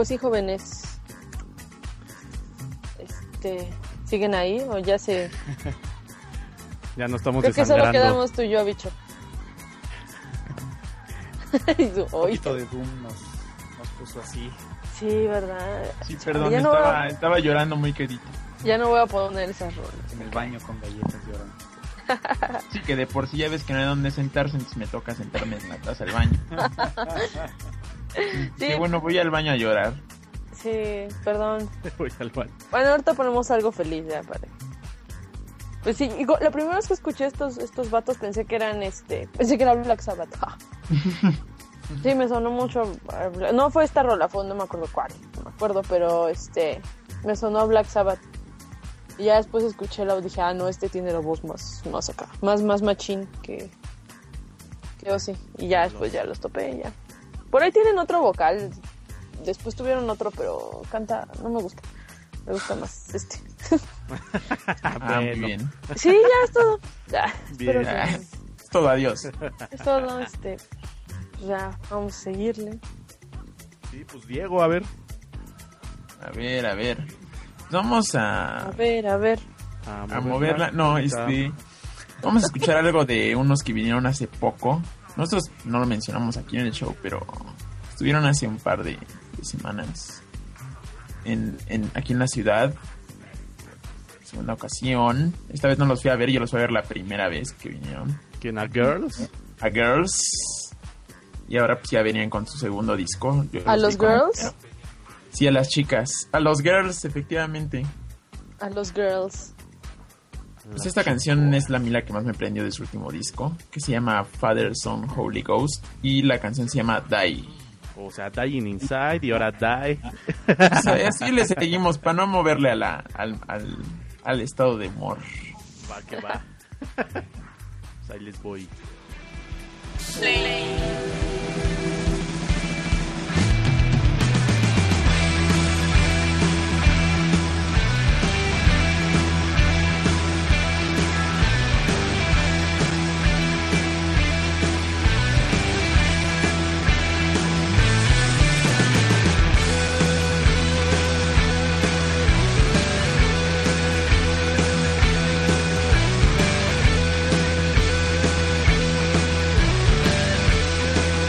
pues sí, jóvenes. Este, ¿siguen ahí o ya se...?
Ya no estamos
Creo que
desangrando.
solo quedamos tú y yo, bicho.
Un poquito de Doom nos, nos puso así.
Sí, ¿verdad?
Sí, perdón,
Ya no voy
estaba,
a-
estaba llorando muy quedito.
Ya no voy a poner esas rolas.
En el baño con galletas llorando.
Sí, que de por sí ya ves que no hay dónde sentarse, entonces me toca sentarme en la taza del baño.
Sí.
Sí, bueno, voy al baño a llorar.
Sí, perdón.
Voy al baño.
Bueno, ahorita ponemos algo feliz ya para... Pues sí, y go- la primera vez que escuché estos estos vatos pensé que eran este, pensé que era Black Sabbath. Ja. Sí, me sonó mucho. eh, No fue esta rola, fue no me acuerdo cuál, no me acuerdo, pero este me sonó Black Sabbath. Y ya después escuché la dije, ah, no, este tiene la voz más más acá, más más machín que que Ozzy. Y ya después ya los topé y ya. Por ahí tienen otro vocal. Después tuvieron otro, pero canta, no me gusta. Me gusta más este.
Ah, muy
Bueno.
bien.
Sí, ya es todo. Ya,
Bien.
espero que-
Ah, es todo, adiós.
es todo, este, ya, vamos a seguirle.
Sí, pues Diego, a ver.
A ver, a ver. Vamos
A
a,
ver, a ver.
a moverla. No, este. Vamos a escuchar algo de unos que vinieron hace poco. Nosotros no lo mencionamos aquí en el show, pero estuvieron hace un par de, de semanas en, en, aquí en la ciudad. Segunda ocasión. Esta vez no los fui a ver, yo los fui a ver la primera vez que vinieron.
¿Quién? ¿A Girls?
A Girls. Y ahora pues ya venían con su segundo disco. Yo
¿A
vi
los
con el
Girls?
primero. Sí, a las chicas. A los Girls, efectivamente.
A los girls.
Pues esta canción es la mila que más me prendió de su último disco, que se llama Father, Son, Holy Ghost, y la canción se llama Die.
O sea, Dying Inside y ahora Die.
O sea, así le seguimos para no moverle a la, al, al, al estado de humor.
Va que va. Pues ahí les voy.
Thank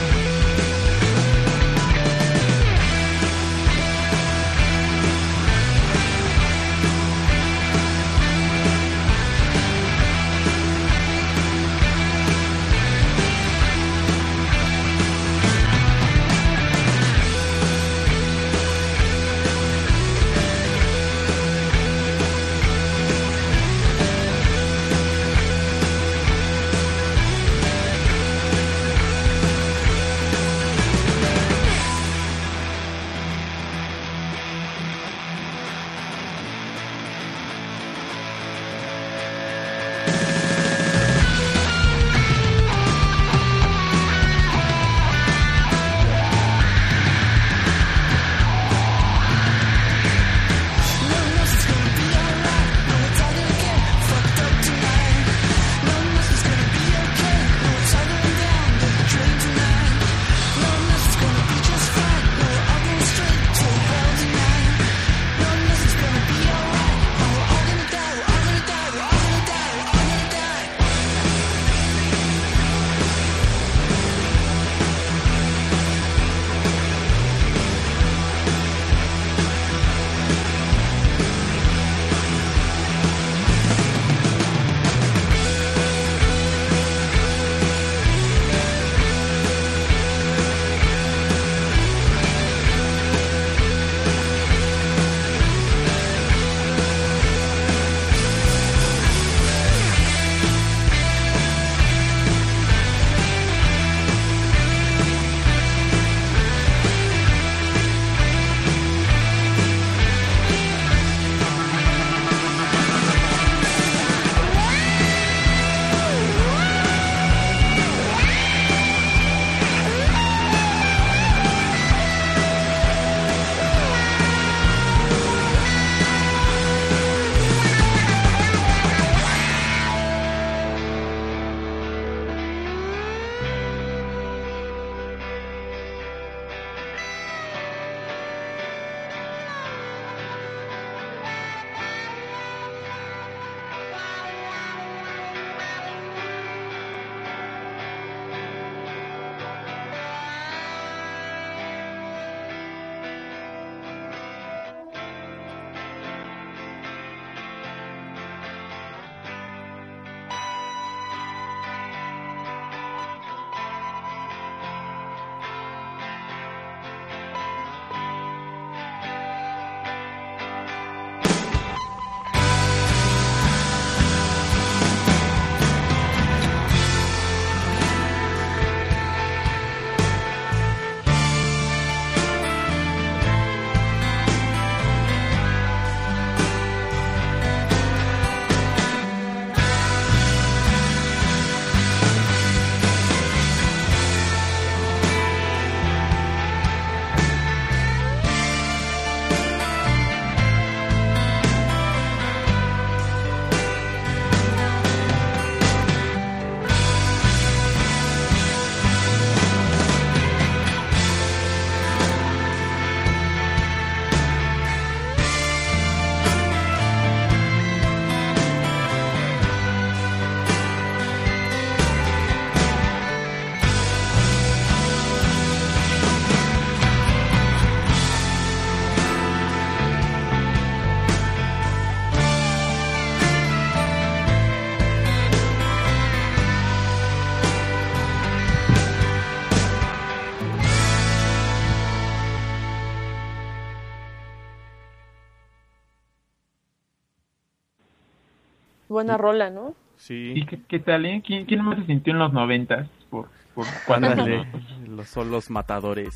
Buena rola, ¿no?
Sí.
¿Y qué, qué tal, eh? ¿Quién, quién más se sintió en los noventas? Por, por cuando
Ándale, los, son los matadores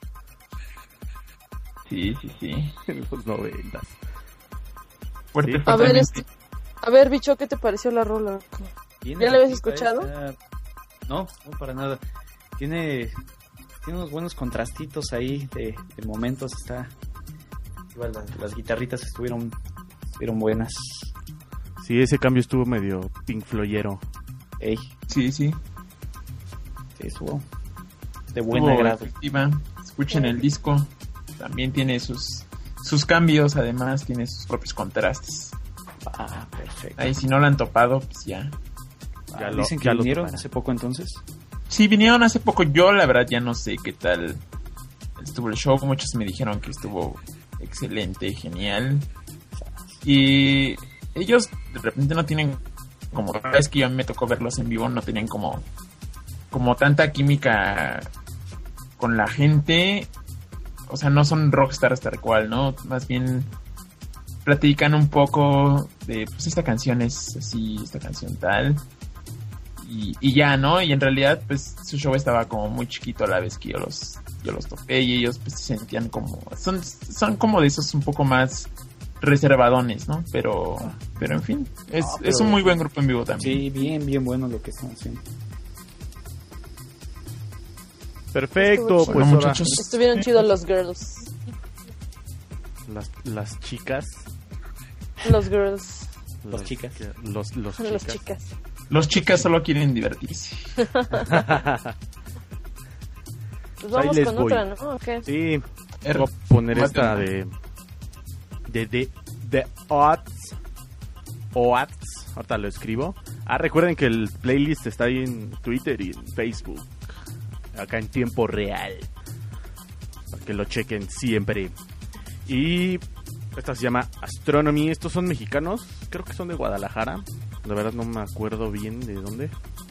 Sí, sí, sí.
en los noventas.
Fuerte,
Sí.
A ver,
fuertemente.
este, a ver, bicho, ¿qué te pareció la rola?
Tiene
¿Ya la habías
ratita
escuchado?
esta- No, no para nada. Tiene, tiene unos buenos contrastitos ahí de, de momentos. Está igual las, las guitarritas estuvieron, estuvieron buenas.
Sí, ese cambio estuvo medio Pink Floyero.
Ey,
Sí, sí.
sí, estuvo de buen
Estuvo
agrado.
efectiva. Escuchen el disco. También tiene sus sus cambios, además tiene sus propios contrastes.
Ah, perfecto.
Ahí si no lo han topado, pues ya.
Ya
Ah,
lo-
dicen que
ya lo
vinieron
topará.
hace poco entonces.
Sí, vinieron hace poco. Yo la verdad ya no sé qué tal estuvo el show. Muchos me dijeron que estuvo excelente, genial. Y ellos de repente no tienen como, la vez que yo me tocó verlos en vivo, no tenían como como tanta química con la gente. O sea, no son rockstars tal cual, ¿no? Más bien platican un poco de, pues esta canción es así, esta canción tal. Y, y ya, ¿no? Y en realidad, pues su show estaba como muy chiquito a la vez que yo los, yo los toqué y ellos pues se sentían como, son, son como de esos un poco más reservadones, ¿no? Pero, pero en fin, es,
Ah, pero-
es un muy buen grupo en vivo también.
Sí, bien, bien bueno lo que están haciendo.
Perfecto,
Estuvo
pues
Bueno,
ahora
muchachos.
Estuvieron chidos los girls.
las, las chicas.
Los girls.
Los
las-
chicas.
Los, los
Los
chicas.
chicas.
Los chicas solo quieren divertirse.
Pues vamos
les
con
voy.
otra, ¿no? ¿O qué?
Sí,
Er-
voy a poner
Mátame.
esta de de de de Odds Odds. Ahorita lo escribo. Ah, recuerden que el playlist está ahí en Twitter y en Facebook. Acá en tiempo real. Para que lo chequen siempre. Y esta se llama Astronomy. Estos son mexicanos. Creo que son de Guadalajara. La verdad no me acuerdo bien de dónde.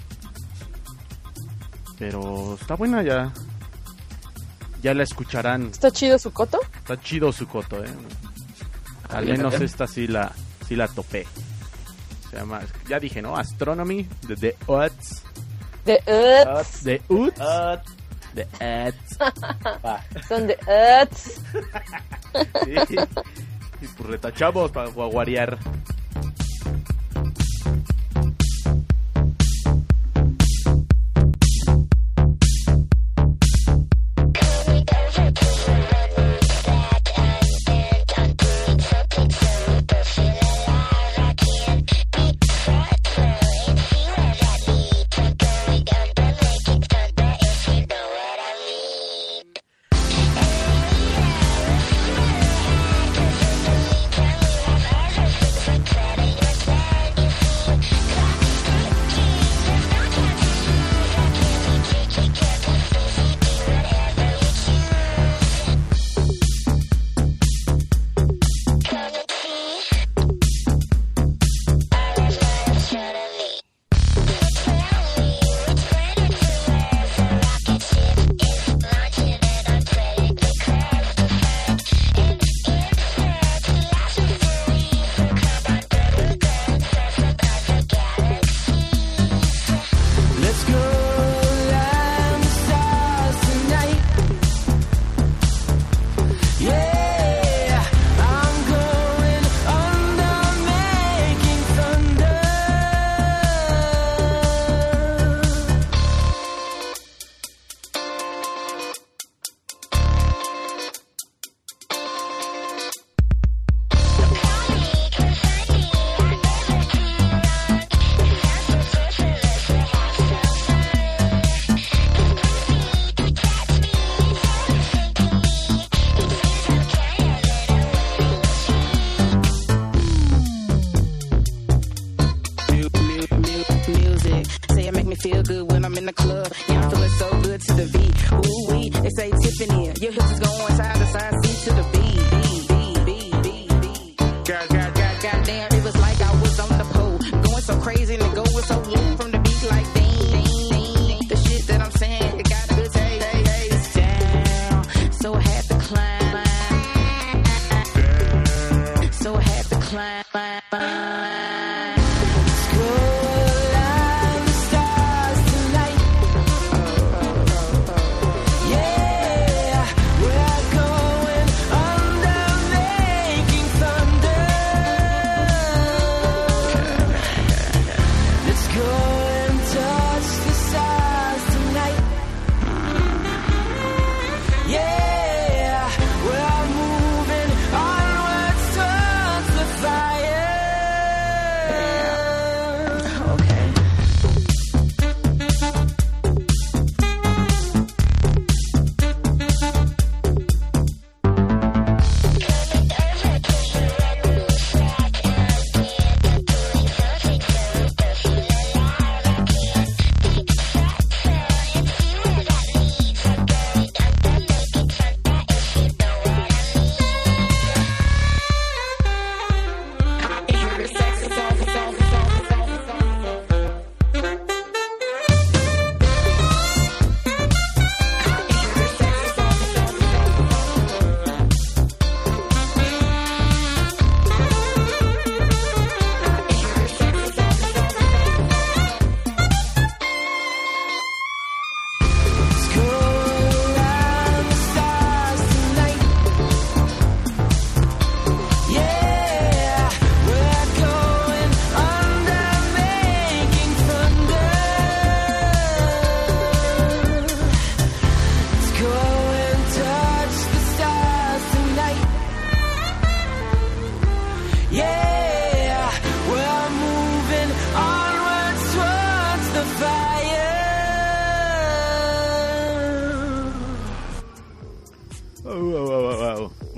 Pero está buena ya. Ya la escucharán.
¿Está chido su coto?
Está chido su coto, eh. Al
bien,
menos
bien.
esta sí la, sí la topé. Se llama, ya dije, ¿no? Astronomy de The Odds.
De Uts.
De Odds.
Ah,
De Odds.
va.
Son de Uts.
Sí. Y pues retachamos para guaguarear.
Let's go land stars tonight. Yeah, I'm going under, making thunder.
Music, say it make me feel good when I'm in the club. Yeah, I'm feeling so good to the beat. Ooh wee, they say Tiffany, your hips is going side to side, C to the B, B, B, B, B, B. Girl, girl, girl, goddamn, it was like I was on the pole, going so crazy and it going so low from the beat like ding, ding, ding. The shit that I'm saying, it got a good taste down, so I had to climb, so I had to climb.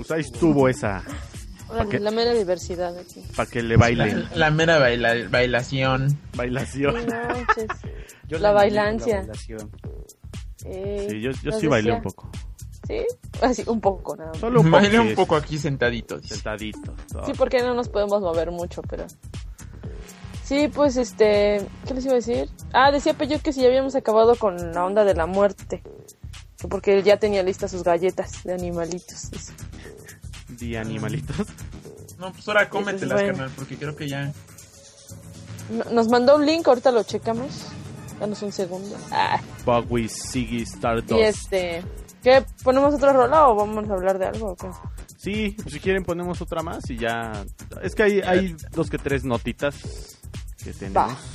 pues ahí estuvo esa.
Órale,
qué?
la mera diversidad aquí.
Para que le bailen.
La, la mera baila, bailación.
Bailación.
Sí, no manches.
Yo
La
le metí
bailancia.
la bailación.
Eh,
Sí, yo, yo
nos
sí bailé
decía-
un poco.
¿Sí? Así, un poco nada más.
Solo un
Bailé un
poquito.
poco aquí sentadito. dice.
Sentadito. todo.
Sí, porque no nos podemos mover mucho, pero... Sí, pues, este... ¿Qué les iba a decir? Ah, decía Peyot que si ya habíamos acabado con la onda de la muerte. Que porque él ya tenía listas sus galletas de animalitos. Eso.
De animalitos.
No, pues ahora
Eso
cómetelas,
es bueno.
carnal, porque creo que ya...
No- Nos mandó un link, ahorita lo checamos. Danos un segundo. Ah,
Bowie, Siggy, Stardust.
y este... ¿Qué? ¿Ponemos otra rola o vamos a hablar de algo o qué?
Sí, si quieren ponemos otra más y ya... Es que hay, hay dos que tres notitas que tenemos.
Va.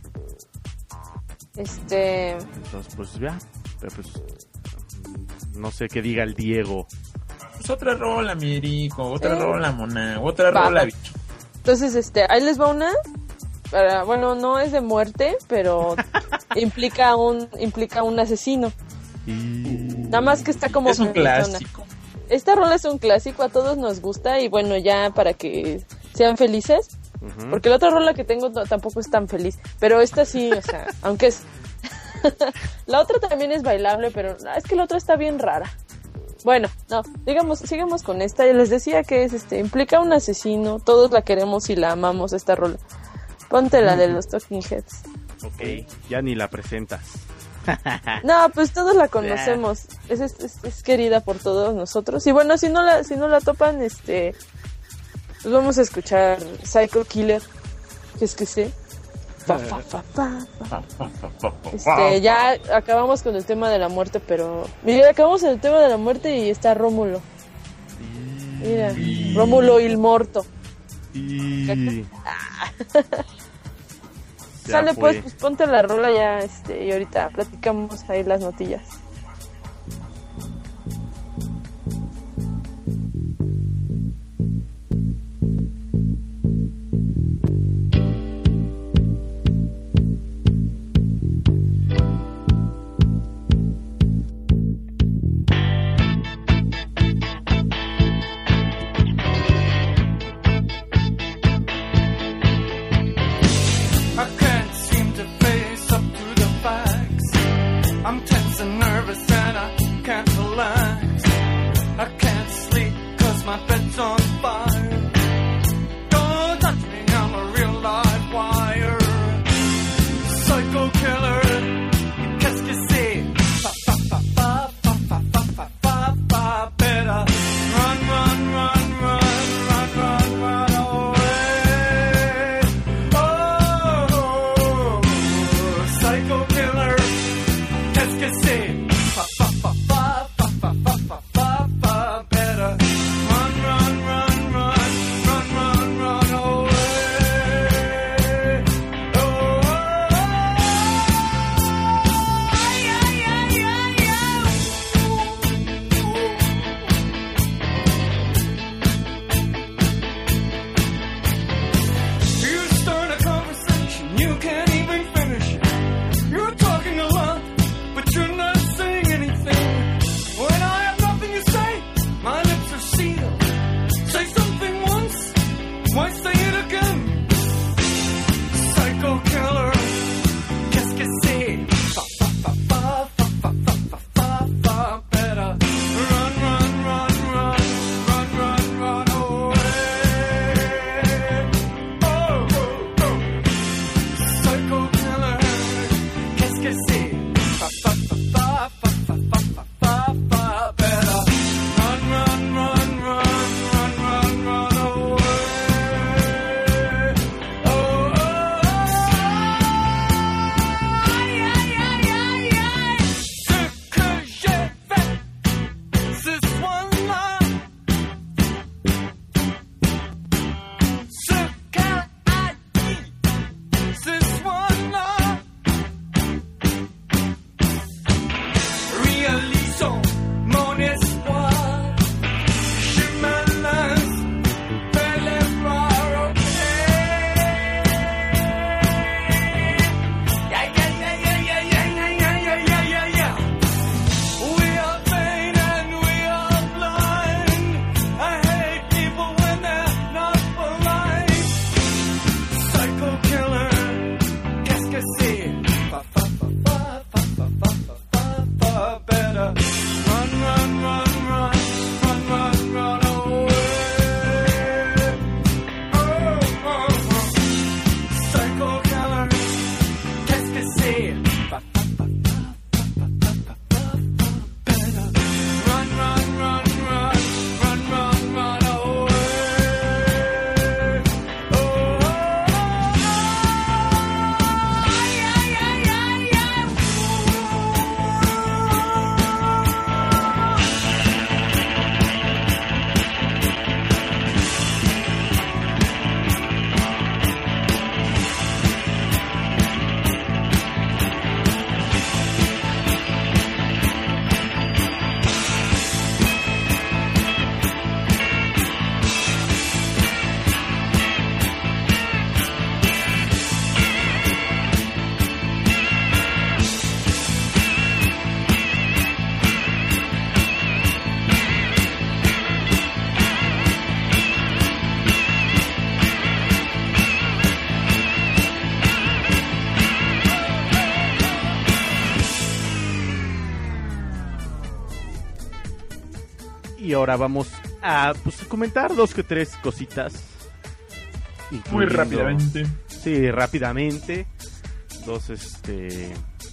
Este...
Entonces, pues ya. Pero pues... No sé qué diga el Diego.
Pues otra rola, mi Erico, otra
Eh.
rola, mona, otra
Va,
rola,
va.
bicho.
Entonces, este, ahí les va una. Para, bueno, no es de muerte, pero implica un implica un asesino.
Y...
Nada más que está como
Es un
friendzona.
clásico.
Esta rola es un clásico, a todos nos gusta y bueno, ya para que sean felices,
Ujú.
porque la otra rola que tengo no- tampoco es tan feliz, pero esta sí, o sea, aunque es la otra también es bailable, pero no, es que la otra está bien rara. Bueno, no, digamos, sigamos con esta. Y les decía que es este, implica un asesino, todos la queremos y la amamos esta rola. Ponte la de los Talking Heads.
Ok, ya ni la presentas.
No, pues todos la conocemos. Es, es, es- es querida por todos nosotros. Y bueno, si no la, si no la topan, este, pues vamos a escuchar Psycho Killer. Que es que sí. Pa, pa, pa, pa, pa. Este, ya acabamos con el tema de la muerte, pero mira, acabamos con el tema de la muerte y está Rómulo. Mira, Rómulo il Morto.
Y... Ya
Sale
fue.
pues, pues ponte la rola ya, este, y ahorita platicamos ahí las notillas.
I can't seem to face up to the facts. I'm tense and nervous.
Y ahora vamos a, pues, a comentar dos que tres cositas.
Muy
incluyendo-
rápidamente.
Sí, rápidamente. Dos, este...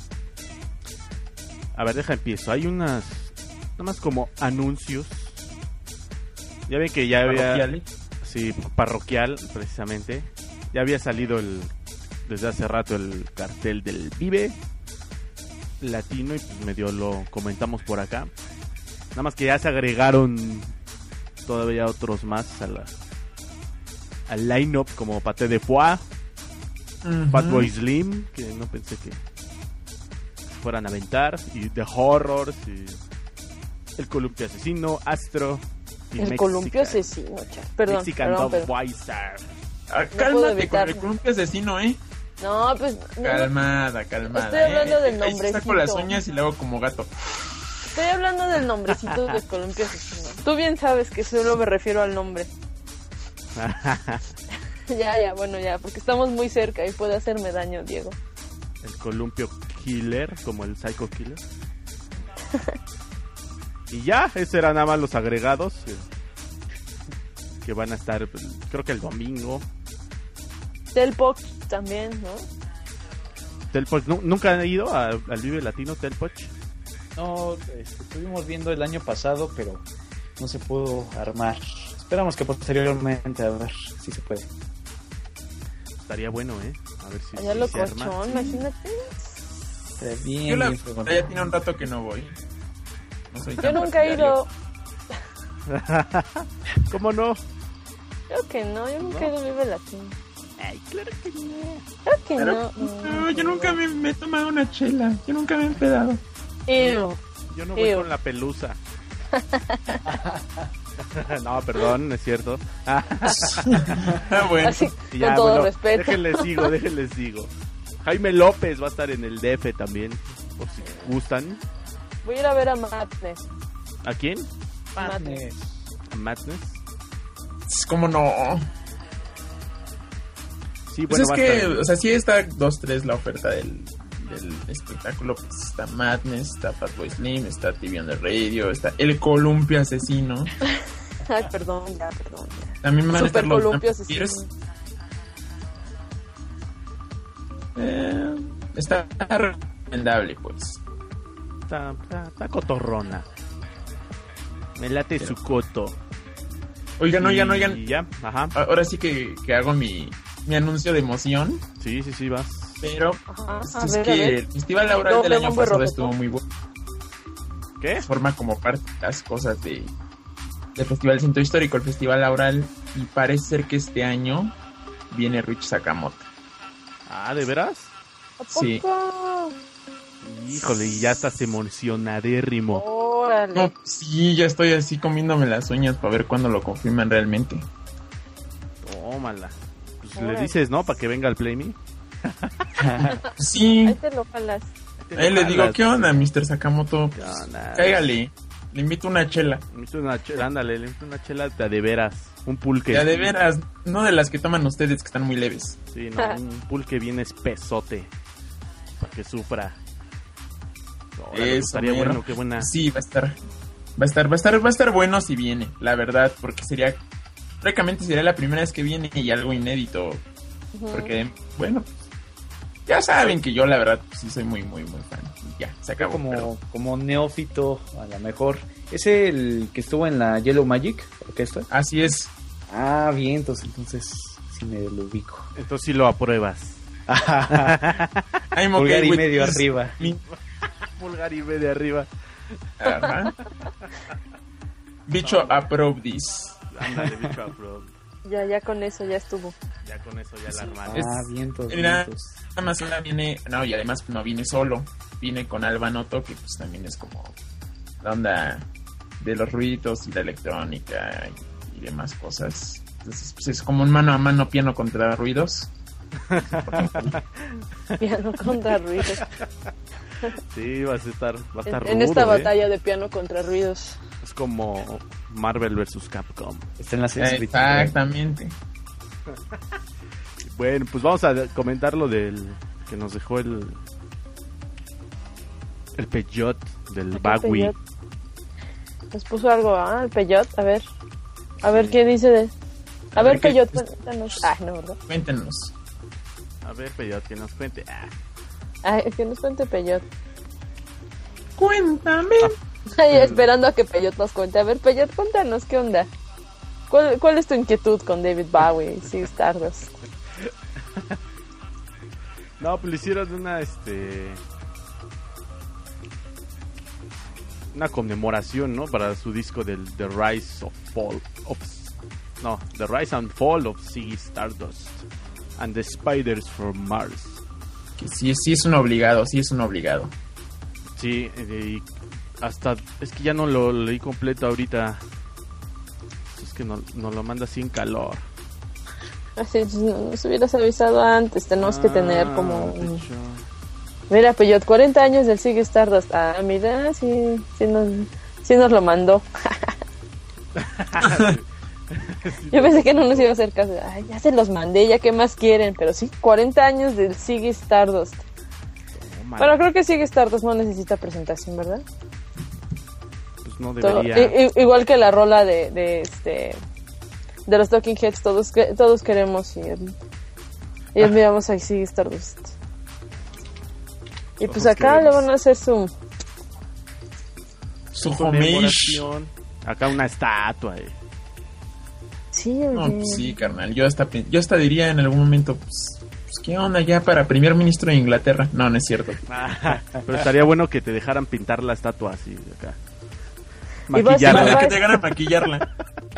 A ver, deja empiezo. Hay unas... Nada más como anuncios. Ya ven que ya había...
Parroquiales.
Sí, parroquial, precisamente. Ya había salido el... Desde hace rato el cartel del Vive Latino y pues medio lo comentamos por acá. Nada más que ya se agregaron todavía otros más a la, al line-up como Paté de Foie,
Ujú.
Fatboy Slim, que no pensé que fueran a aventar, y The Horrors, y El Columpio Asesino, Astro, y
El
Mexican-
columpio asesino, cha. Perdón,
Mexican
perdón,
Dog
perdón.
Weiser.
Ah,
puedo
cálmate con
evitarlo.
el columpio asesino, ¿eh?
No, pues no,
Calmada, calmada.
Estoy hablando
¿eh?
del
Ahí sí saco
nombrecito.
las uñas y le hago como gato.
estoy hablando del nombrecito del columpio asesino. Tú bien sabes que solo me refiero al nombre. Ya, ya, bueno, ya, porque estamos muy cerca y puede hacerme daño, Diego.
El Columpio Killer, como el Psycho Killer. Y ya, esos eran nada más los agregados. eh, Que van a estar, pues, creo que el domingo.
Telpoch también, ¿no?
Telpoch, ¿nu- ¿nunca han ido a- al Vive Latino Telpoch?
No, este, estuvimos viendo el año pasado, pero no se pudo armar. Esperamos que posteriormente, a ver si se puede.
Estaría bueno, ¿eh? A ver si,
Allá
si
lo
se arma.
cochón, imagínate.
Estaría bien,
Yo la
bien fregón.
ya tiene un rato que no voy. No soy
Yo
tan
nunca he ido.
partidario.
¿Cómo no?
Creo que no, yo nunca he ido a Vive Latino.
Ay, claro que no.
Creo que
Pero,
no.
no, yo nunca me, me he tomado una chela. Yo nunca me he empedado.
Ew.
Yo no voy
Ew.
con la pelusa. No, perdón, no es cierto.
Ah, bueno.
Así,
Y
con todo
bueno,
respeto.
Déjenles digo, déjenles digo. Jaime López va a estar en el D F también, por si gustan.
Voy a ir a ver a Madness.
¿A quién?
Madness.
¿A Madness?
¿Cómo no?
Sí,
Pues
bueno,
es
va a
que,
estar-
o sea, sí está dos tres la oferta del, del espectáculo. Pues está Madness, está Fatboy Slim, está T V on the Radio, está El Columpio Asesino.
Ay, perdón, ya, perdón. Ya.
También van a estar
Super
los
Columpio
Vampires.
asesino.
Eh, está recomendable, pues.
Está, está, está cotorrona. Me late
Pero-
su coto.
Oigan, oigan,
Y
oigan.
ya, ajá.
Ahora sí que, que hago mi, mi anuncio de emoción.
Sí, sí, sí, vas.
Pero
Ajá,
pues,
a
es
ver, a
que
ver.
el Festival Aural del
Doble
año
bombo y
pasado
rococo.
estuvo muy bueno.
¿Qué?
Forma como parte de las cosas de del Festival Centro Histórico, el Festival Aural, y parece ser que este año viene Rich Sakamoto.
Ah, ¿de veras?
¿A
Sí.
poco?
Híjole, y ya estás emocionadérrimo.
Órale.
No, sí, ya estoy así comiéndome las uñas para ver cuándo lo confirman realmente.
Tómala. Pues
Órale.
le dices, ¿no? Para que venga al Play Me.
Sí,
Ahí te lo jalas.
ahí le digo, ¿qué onda, mister Sakamoto?
¿Qué onda?
Cáigale, le invito una chela.
Le invito una chela, ándale, le invito una chela de, de veras. Un pulque.
Ya de veras, no de las que toman ustedes que están muy leves.
Sí, no, un pulque bien espesote. Para que sufra. Órale,
Eso,
estaría
mero.
bueno, qué buena.
Sí, va a estar, va a estar, va a estar, va a estar bueno si viene, la verdad, porque sería, prácticamente sería la primera vez que viene y algo inédito,
Ujú.
porque, bueno, ya saben que yo la verdad pues, sí soy muy, muy, muy fan. Y ya, se acabó.
Como,
pero-
como neófito, a lo mejor. ¿Es el que estuvo en la Yellow Magic Orquesta?
Así es.
Ah, bien, entonces, entonces sí me lo ubico.
Entonces sí lo apruebas.
I'm okay
Pulgar y
with
medio
this.
arriba.
Mi-
Pulgar y ve de arriba.
Ajá. Bicho approve this.
Ándale, bicho, apruebo.
Ya, ya con eso ya estuvo.
Ya con eso ya la armaron.
Es-
Ah, vientos,
Mira,
vientos.
nada más una viene, no, y además no viene solo, viene con Alba Noto, que pues también es como la onda de los ruidos y la electrónica y, y demás cosas. Entonces, pues es como un mano a mano piano contra ruidos.
Piano contra ruidos.
Sí, vas a estar, va a
En,
estar
en
rudo,
esta
¿eh?
batalla de piano contra ruidos.
Es como Marvel versus Capcom.
Está en la serie
Exactamente.
Bueno, pues vamos a comentar lo del que nos dejó el el Peugeot del
Aquel
Bagui.
Peugeot. Nos puso algo, ah, el Peyot, a ver. A ver qué dice de... A,
A
ver,
ver, ¿qué-
Peyot, cuéntanos. Ah, no, ¿verdad?
Cuéntenos.
A ver, Peyot, que nos cuente. Ah,
Ay, que nos cuente Peyot.
Cuéntame.
Ay, esperando a que Peyot nos cuente. A ver, Peyot, cuéntanos, ¿qué onda? ¿Cuál, cuál es tu inquietud con David Bowie y Ziggy Stardust?
no, pues le hicieron una, este... una conmemoración, ¿no? Para su disco del The Rise of Fall of... No, The Rise and Fall of Ziggy Stardust and the Spiders from Mars.
Que sí, sí es un obligado, sí es un obligado.
Sí, eh, y hasta... Es que ya no lo leí completo ahorita. Es que no, no lo manda sin calor.
Así, no nos hubieras avisado antes. Tenemos que tener
Ah,
como...
de
un-
hecho.
Mira, Peyot, cuarenta años del Ziggy Stardust. Ah, mira, sí, sí nos, sí nos lo mandó. Yo pensé que no nos iba a hacer caso. Ay, ya se los mandé, ya qué más quieren. Pero sí, cuarenta años del Ziggy Stardust.
Toma,
Bueno, creo que Ziggy Stardust no necesita presentación, ¿verdad?
pues no
Todo-
debería.
i- i- igual que la rola de, de este de los Talking Heads, todos que- todos queremos ir y admiramos a Ziggy Stardust. Y pues
Todos
acá
queremos.
le van a hacer su
Su homage.
Conmemoración. Acá una estatua. Eh.
sí,
No,
oye.
pues sí, carnal. Yo hasta, pe- yo hasta diría en algún momento, pues, pues, ¿qué onda ya para primer ministro de Inglaterra? No, no es cierto.
Pero estaría bueno que te dejaran pintar la estatua así de acá.
Y vas-
Ya,
Maquillarla.
que te ganan maquillarla.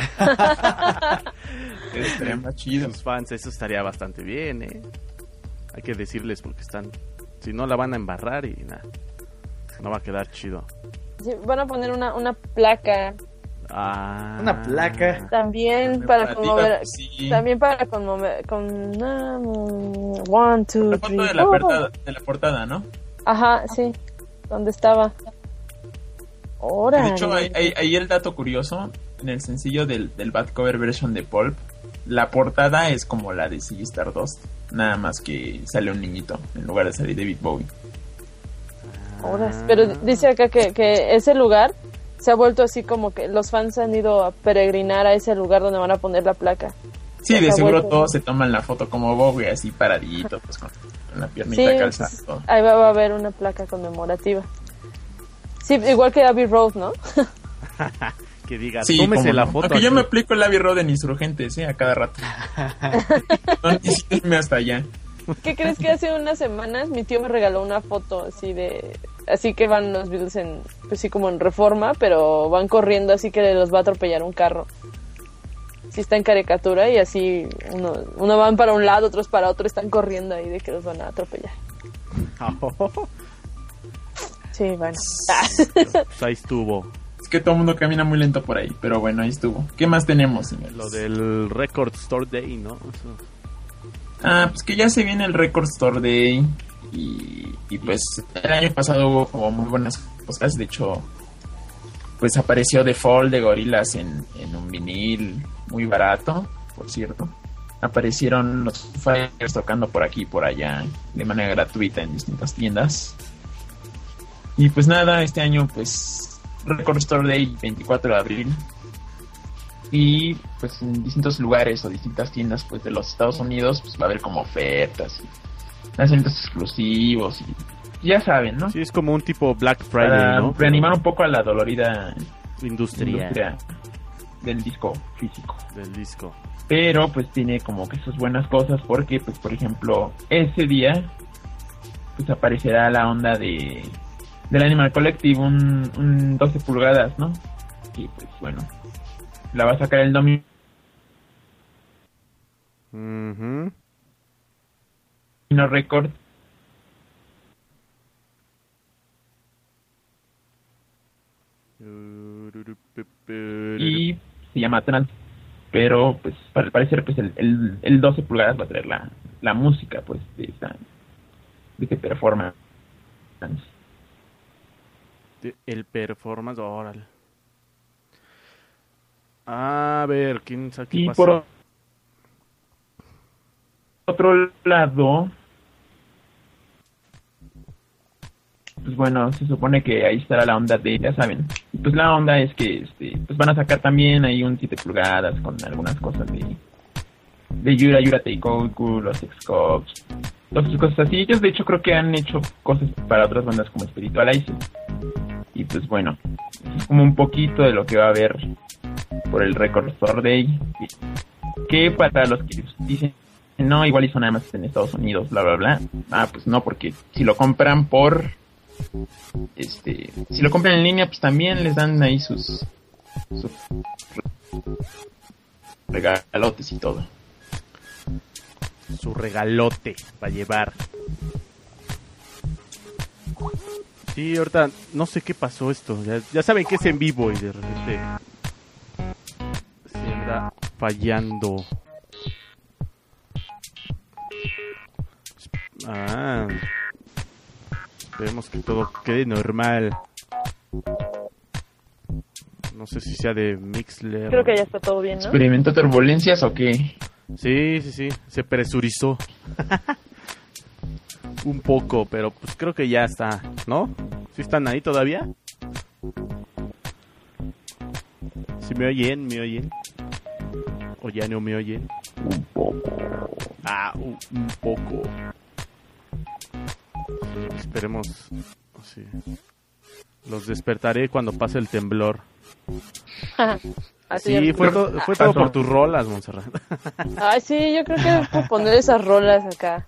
Estaría más chido.
Sus fans, eso estaría bastante bien, eh. Hay que decirles porque están... Si no la van a embarrar y nada. No va a quedar chido.
Sí, van a poner una, una placa
Ah.
Una placa.
también para
Conmemorativa,
conmover,
pues, sí.
también para conmover, con ah, mm, one, two,
La foto
three,
de la,
four.
portada, de la portada, ¿no?
Ajá, sí, donde estaba. Órale.
De hecho, hay, hay- hay el dato curioso. En el sencillo del, del Bad Cover Version de Pulp, la portada es como la de Ziggy Stardust. Nada más que sale un niñito en lugar de salir David Bowie.
Horas. Pero dice acá que, que ese lugar se ha vuelto así como que los fans han ido a peregrinar a ese lugar donde van a poner la placa.
Sí,
Se
de
ha
seguro
vuelto-
todos se toman la foto como Bowie, así paradito, pues con la piernita
Sí,
calzada.
pues,
todo.
ahí va, va a haber una placa conmemorativa. Sí, igual que Abbey Road, ¿no?
Que digas,
Sí,
tómese
cómo
la
no.
foto.
Aunque yo
aquí.
me aplico el Abbey Road en Insurgentes, ¿eh? A cada rato. No necesito irme hasta allá.
¿Qué crees que hace unas semanas mi tío me regaló una foto así de... Así que van los Beatles en... Pues sí, como en Reforma, pero van corriendo así que los va a atropellar un carro. Sí está en caricatura y así uno, uno van para un lado, otros para otro, están corriendo ahí de que los van a atropellar. Sí, bueno.
Pues ahí estuvo.
Es que todo el mundo camina muy lento por ahí, pero bueno, ahí estuvo. ¿Qué más tenemos, señores?
Lo del Record Store Day, ¿no? Eso.
Ah, pues que ya se viene el Record Store Day y, y pues el año pasado hubo como muy buenas cosas. De hecho, pues apareció The Fall de Gorillaz en, en un vinil muy barato, por cierto. Aparecieron los Foo Fighters tocando por aquí y por allá de manera gratuita en distintas tiendas. Y pues nada, este año pues Record Store Day veinticuatro de abril. Y pues en distintos lugares o distintas tiendas pues de los Estados Unidos pues va a haber como ofertas y lanzamientos exclusivos y ya saben, ¿no?
Sí, es como un tipo Black Friday,
Para
¿no?
reanimar un poco a la dolorida
Industria,
industria del disco físico.
del disco.
Pero pues tiene como que sus buenas cosas porque pues por ejemplo ese día pues aparecerá la onda de del Animal Collective, un, un doce pulgadas, ¿no? Y pues bueno, la va a sacar el domingo.
Ujú.
Record y se llama Trans, pero pues al parecer pues el, el, el doce pulgadas va a traer la, la música pues de esa de ese performance.
De- El performance, órale. A ver, ¿quién sabe qué
Y
pasa?
por otro lado pues bueno, se supone que ahí estará la onda de, ya saben, y pues la onda es que este, pues van a sacar también ahí un siete pulgadas con algunas cosas de de Yura Yura Teikoku, los X-Cops, todas esas cosas así. Ellos de hecho creo que han hecho cosas para otras bandas como Spiritualize. Y pues bueno, es como un poquito de lo que va a haber por el Record Store Day, que para los que dicen no, igual hizo nada más en Estados Unidos, bla bla bla, ah pues no, porque si lo compran por este, si lo compran en línea, pues también les dan ahí sus sus regalotes y todo.
Su regalote para llevar. Sí, ahorita no sé qué pasó esto. Ya, ya saben que es en vivo y de repente se anda fallando. Ah, esperemos que todo quede normal. No sé si sea de Mixler.
Creo que ya está todo bien, ¿no?
¿Experimentó turbulencias o qué?
Sí, sí, sí, se presurizó. Un poco, pero pues creo que ya está, ¿no? ¿Sí están ahí todavía? ¿Sí me oyen? ¿Me oyen? ¿O ya no me oyen?
Un poco.
Ah, un, un poco. Sí, esperemos. Sí. Los despertaré cuando pase el temblor.
Así
Sí,
es.
fue, to- fue todo por tus rolas, Montserrat.
Ay, sí, yo creo que es por poner esas rolas acá.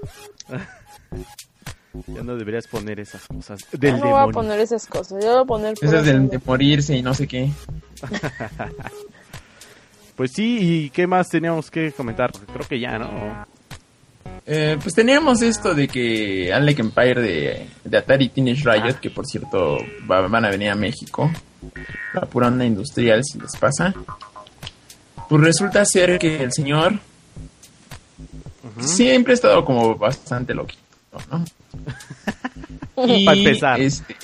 Ya no deberías poner esas cosas
Yo
del
no voy a
demonio.
poner esas cosas, yo voy a poner...
Esas
puras
del
ondas.
de morirse y no sé qué.
Pues Pues sí, ¿y qué más teníamos que comentar? Creo que ya, ¿no?
Eh, pues teníamos esto de que Alec Empire de, de Atari Teenage Riot, que por cierto va- van a venir a México, la pura onda industrial si les pasa. Pues resulta ser que el señor siempre ha estado como bastante loquito, ¿no? Y
Para empezar.
este,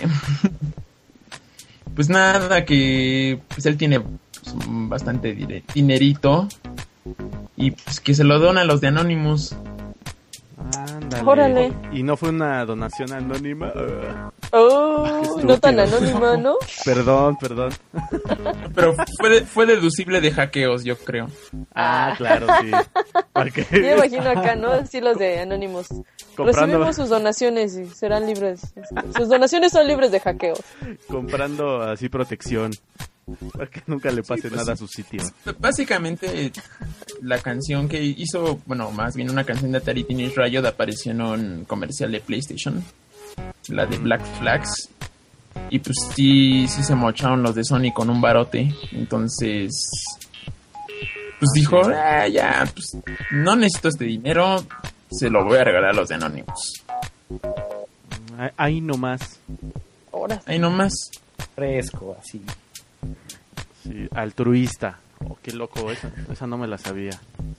pues nada, que pues él tiene pues, bastante dire- dinerito y pues que se lo dona a los de Anonymous.
Ándale.
Órale.
Y no fue una donación anónima. Ah,
Oh,
Qué
no tan
estúpido.
anónima, ¿no?
perdón, perdón.
Pero fue, de- fue deducible de hackeos, yo creo.
Ah, claro, sí. ¿Para qué?
Yo me imagino acá, ¿no? Así los de Anonymous.
Comprando,
Recibimos sus donaciones y serán libres. este, Sus donaciones son libres de hackeo.
comprando así protección. Para que nunca le pase
pues
nada a
sí.
su sitio.
Básicamente, la canción que hizo, bueno, más bien una canción de Atari Teenage Riot apareció en un comercial de PlayStation, la de Black Flags. Y pues sí, sí se mocharon los de Sony con un barote. Entonces, pues dijo, ah, ya, pues no necesito este dinero, se lo voy a regalar a los de Anonymous.
Ahí- Ahí nomás.
Ahora
Ahí nomás.
Fresco, así.
Sí, altruista. Oh, qué loco, esa, esa no me la sabía.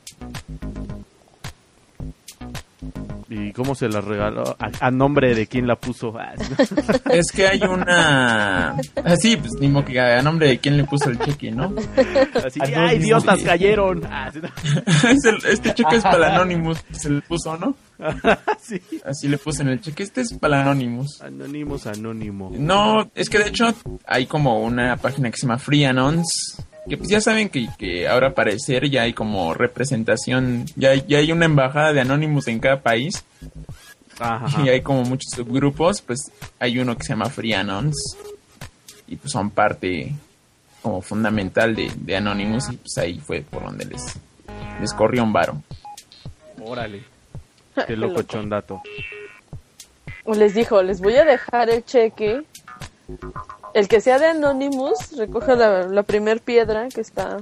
¿Y cómo se la regaló? ¿A, a nombre de quién la puso? Ah, sí.
Es que hay una... Así, pues ni modo que a nombre de quién le puso el cheque, ¿no?
Así,
Anónimo.
¡ah, idiotas cayeron! Ah, sí,
Es el- este cheque es para el Anonymous, se le puso, ¿no?
sí.
Así le puse en el cheque, este es para el Anonymous.
Anónimos, anónimo.
No, es que de hecho hay como una página que se llama Free Anons, que pues ya saben que, que ahora al parecer ya hay como representación, ya, ya hay una embajada de Anonymous en cada país,
Ajá, ajá.
y hay como muchos subgrupos, pues hay uno que se llama Free Anons, y pues son parte como fundamental de, de Anonymous, y pues ahí fue por donde les, les corrió un varo.
Órale. Qué loco chondato.
les dijo, les voy a dejar el cheque. El que sea de Anonymous, recoge la, la primer piedra que está.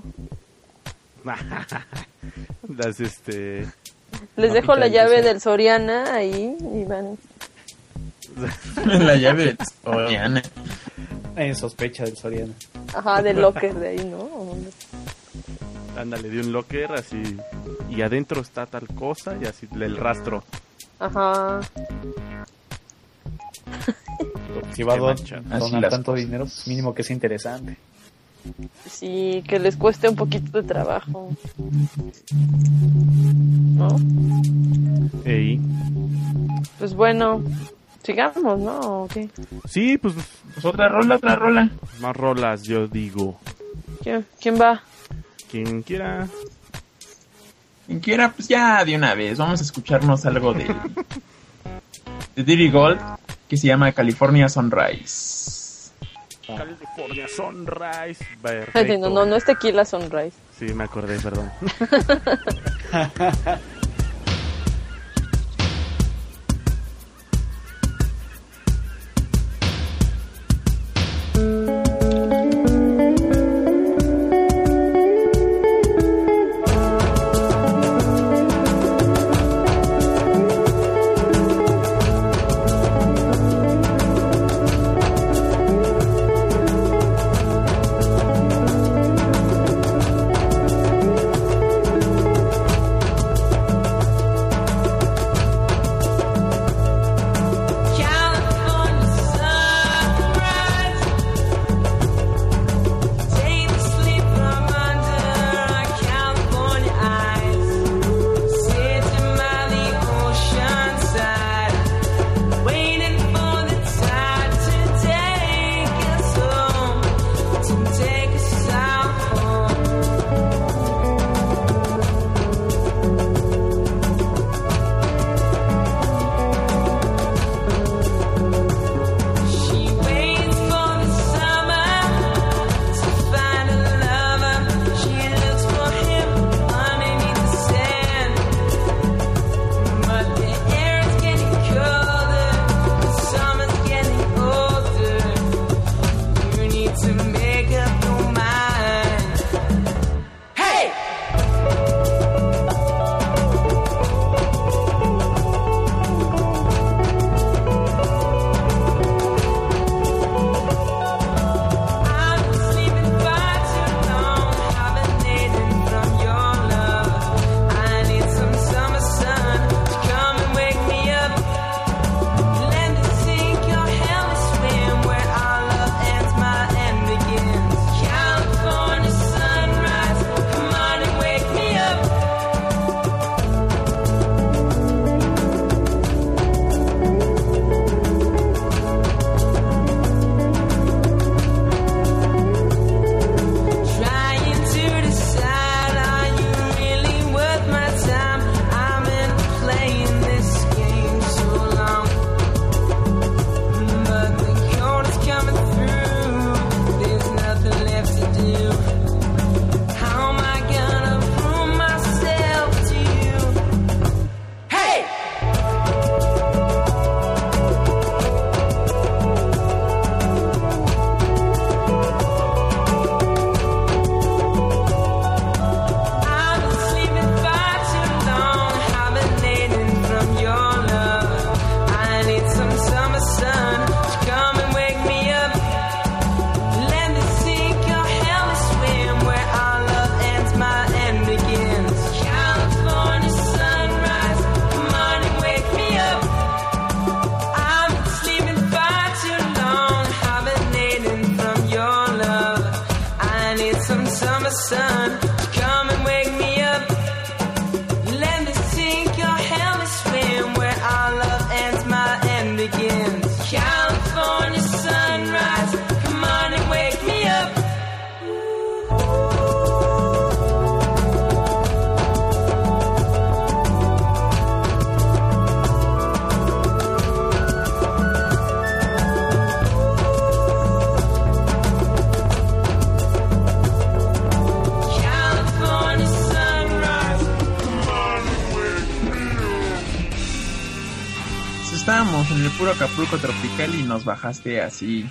Las, este...
Les
No
dejo la
pica el
llave
deseo.
del Soriana ahí y van.
La llave de Soriana.
En sospecha del Soriano.
Ajá, del locker de ahí, ¿no?
Ándale, de un locker así. Y adentro está tal cosa y así el rastro.
Ajá.
Si va a
Qué
don-
mancha.
Así
donar
las
tanto
cosas.
dinero, pues mínimo que es interesante.
Sí, que les cueste un poquito de trabajo. ¿No?
Ey.
Pues bueno, Sigamos, ¿no? ¿O qué?
Sí, pues
Pues otra rola, otra rola.
más rolas, yo digo.
¿Quién, quién va?
Quien quiera.
Quien quiera, pues ya de una vez. Vamos a escucharnos algo de, de Diddy Gold que se llama California Sunrise.
California Sunrise.
Ay,
Perfecto.
no, no, no es Tequila Sunrise.
Sí, me acordé, perdón.
California sunrise, take the sleep from under California eyes, sitting by the ocean side, waiting for the tide to take us home, to take us south home. She waits for the summer to find a lover. She looks for him underneath the sand, but the air is getting colder, the summer's getting older. You need to make up your mind. Hey! I've been sleeping far too long, hibernating from your love. I need some summer sun to come and wake me up. Let me sink your helmet swim where our love ends, my end begins. California sunrise, come on and wake me up. Trying to decide, are you really worth my time? I've been playing this game so long, but the cold is coming through. There's nothing left to do. How am I gonna prove myself to you? Hey! I've been sleeping far too long, hibernating from your love. I need some summer sun to come and wake me up. Let me sink your helmet swim where our love ends, my end begins. California sunrise, come on and wake me up. I've been sleeping far too long, hibernating from your love. I need some summer sun to come and wake me up. Let me sink your helmet swim where our love ends, my end begins. California sunrise, come on and wake me up. California sunrise, come on and wake me up.
Pues estábamos en el puro Acapulco tropical y nos bajaste así.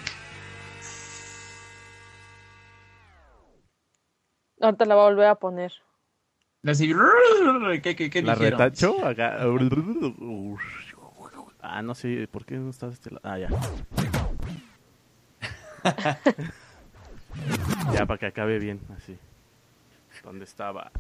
Ahorita la voy a volver a poner.
Así, ¿qué, qué, qué
La
dijeron?
retacho acá. Ah, no sé, ¿por qué no está de este lado? Ah, ya. Ya, para que acabe bien, así. ¿Dónde estaba?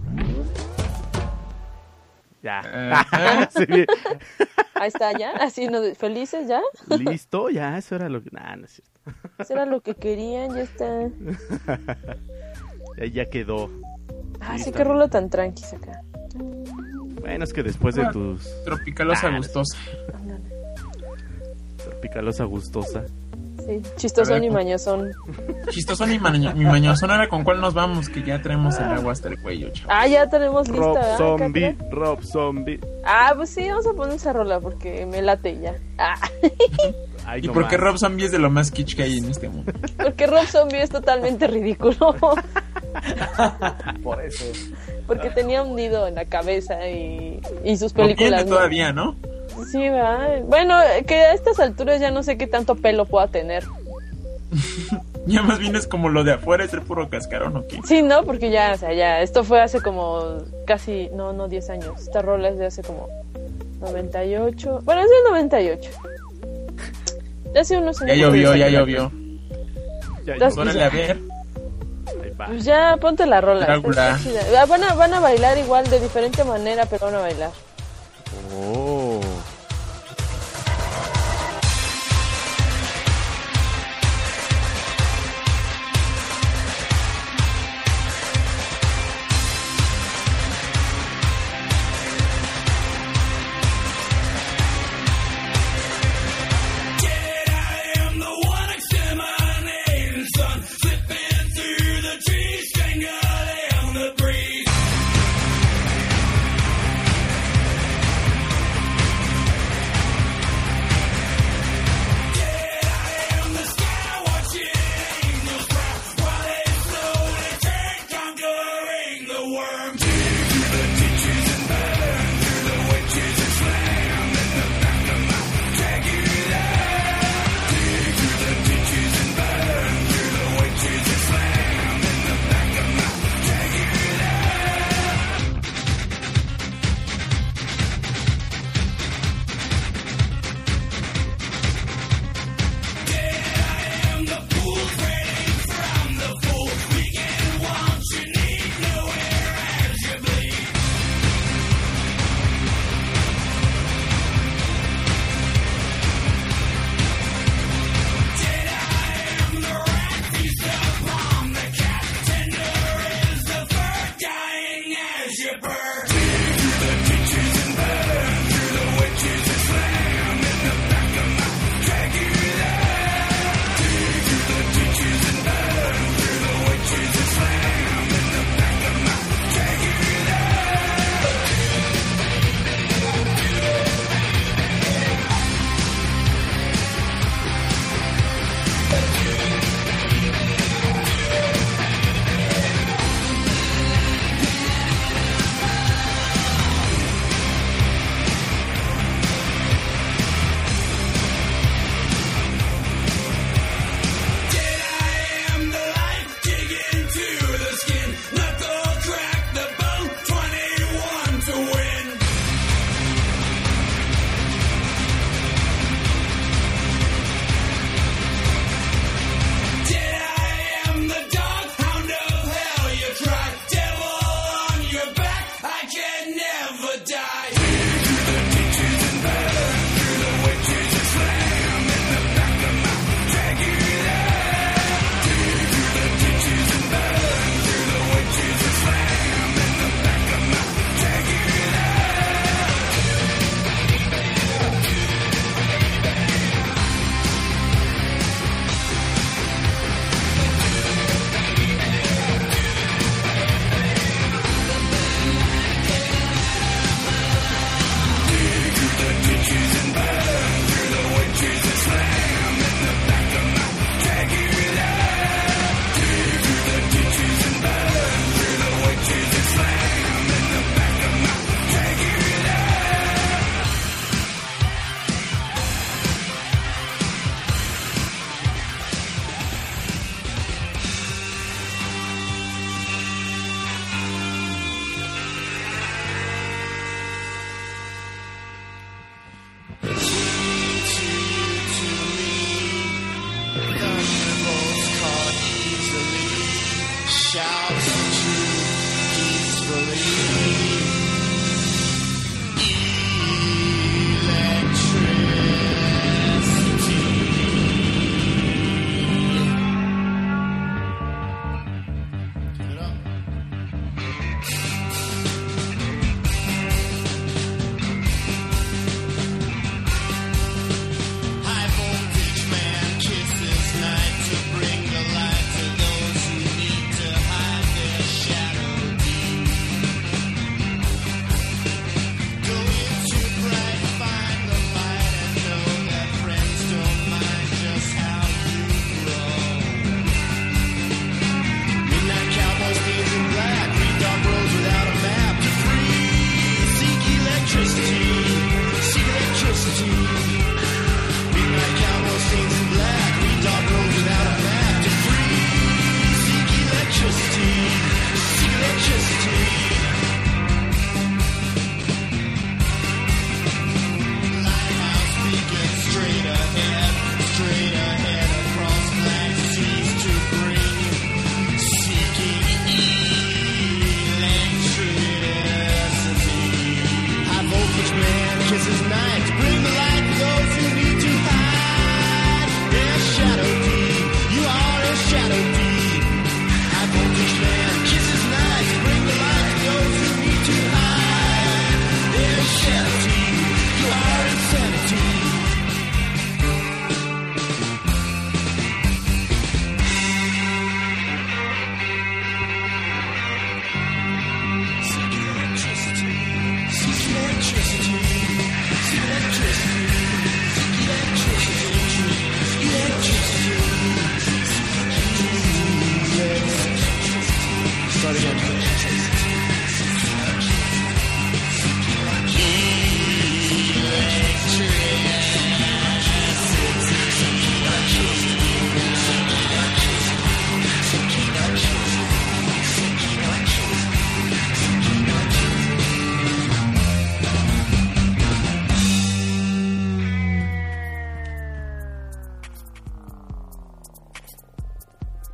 Ya.
Ajá.
Sí, bien.
Ahí está, ya. Así, ¿no? Felices, ya.
Listo, ya, eso era lo que... Nah, no es cierto.
Eso era lo que querían, ya está.
Ya, ya quedó.
Ah,
Sí,
sí,
está
qué
bien.
rola tan tranqui acá.
Bueno, es que después de tus...
Tropicalosa
Ah,
gustosa.
Ándale.
Picalosa gustosa.
Sí, chistosón
A ver,
y mañosón.
Chistosón y maño, mi mañosón. Ahora, ¿con cuál nos vamos? Que ya traemos el agua hasta el cuello, chaval.
Ah, ya tenemos lista,
Rob
¿verdad,
Zombie,
Catra?
Rob Zombie.
Ah, pues sí, vamos a poner esa rola porque me late ya. Ah,
Ay,
¿Y
no
por qué
más.
Rob Zombie es de lo más kitsch que hay en este mundo?
porque Rob Zombie es totalmente ridículo.
Por eso.
Porque tenía un nido en la cabeza y, y sus
Lo tiene
películas. ¿no?
todavía, ¿no?
Sí, ¿verdad? Bueno, que a estas alturas ya no sé qué tanto pelo pueda tener.
Ya más bien es como lo de afuera, es el puro cascarón, ¿o qué?
Sí, ¿no? Porque ya, o sea, ya, esto fue hace como casi, no, no diez años. Esta rola es de hace como noventa y ocho. Bueno, es de noventa y ocho. Ya hace unos
Ya
años.
llovió, ya llovió.
Ya,
Las-
ya,
Órale, a ver.
ahí va.
Pues ya, ponte la rola. está-
Drácula.
está chida. Ah, Van a, van a bailar igual, de diferente manera, pero van a bailar.
Oh.
Slipping through the trees, finger on the breeze.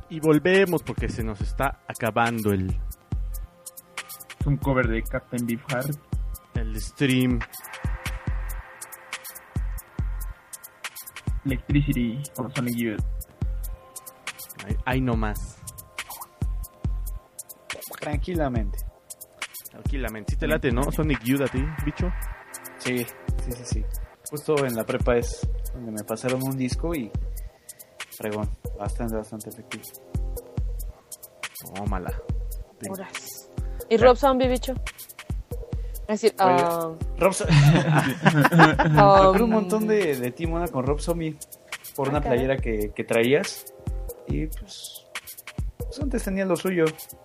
Y volvemos porque se nos está acabando el,
Es un cover de Captain Beefheart.
el stream.
Electricity por Sonic Youth.
Ahí, ahí nomás.
Tranquilamente.
Tranquilamente. Si te late, ¿no? Sonic Youth a ti, bicho.
Sí, sí, sí, sí. Justo en la prepa es donde me pasaron un disco y fregón, bastante, bastante efectivo.
Tómala.
Horas. ¿Y Rob Zombie, bicho? Es decir,
Oye,
ah,
Rob So-
um,
Me acuerdo un montón de, de Team Ona con Rob Zombie por
Ah,
una
caray.
playera que, que traías y pues, pues antes tenía lo suyo.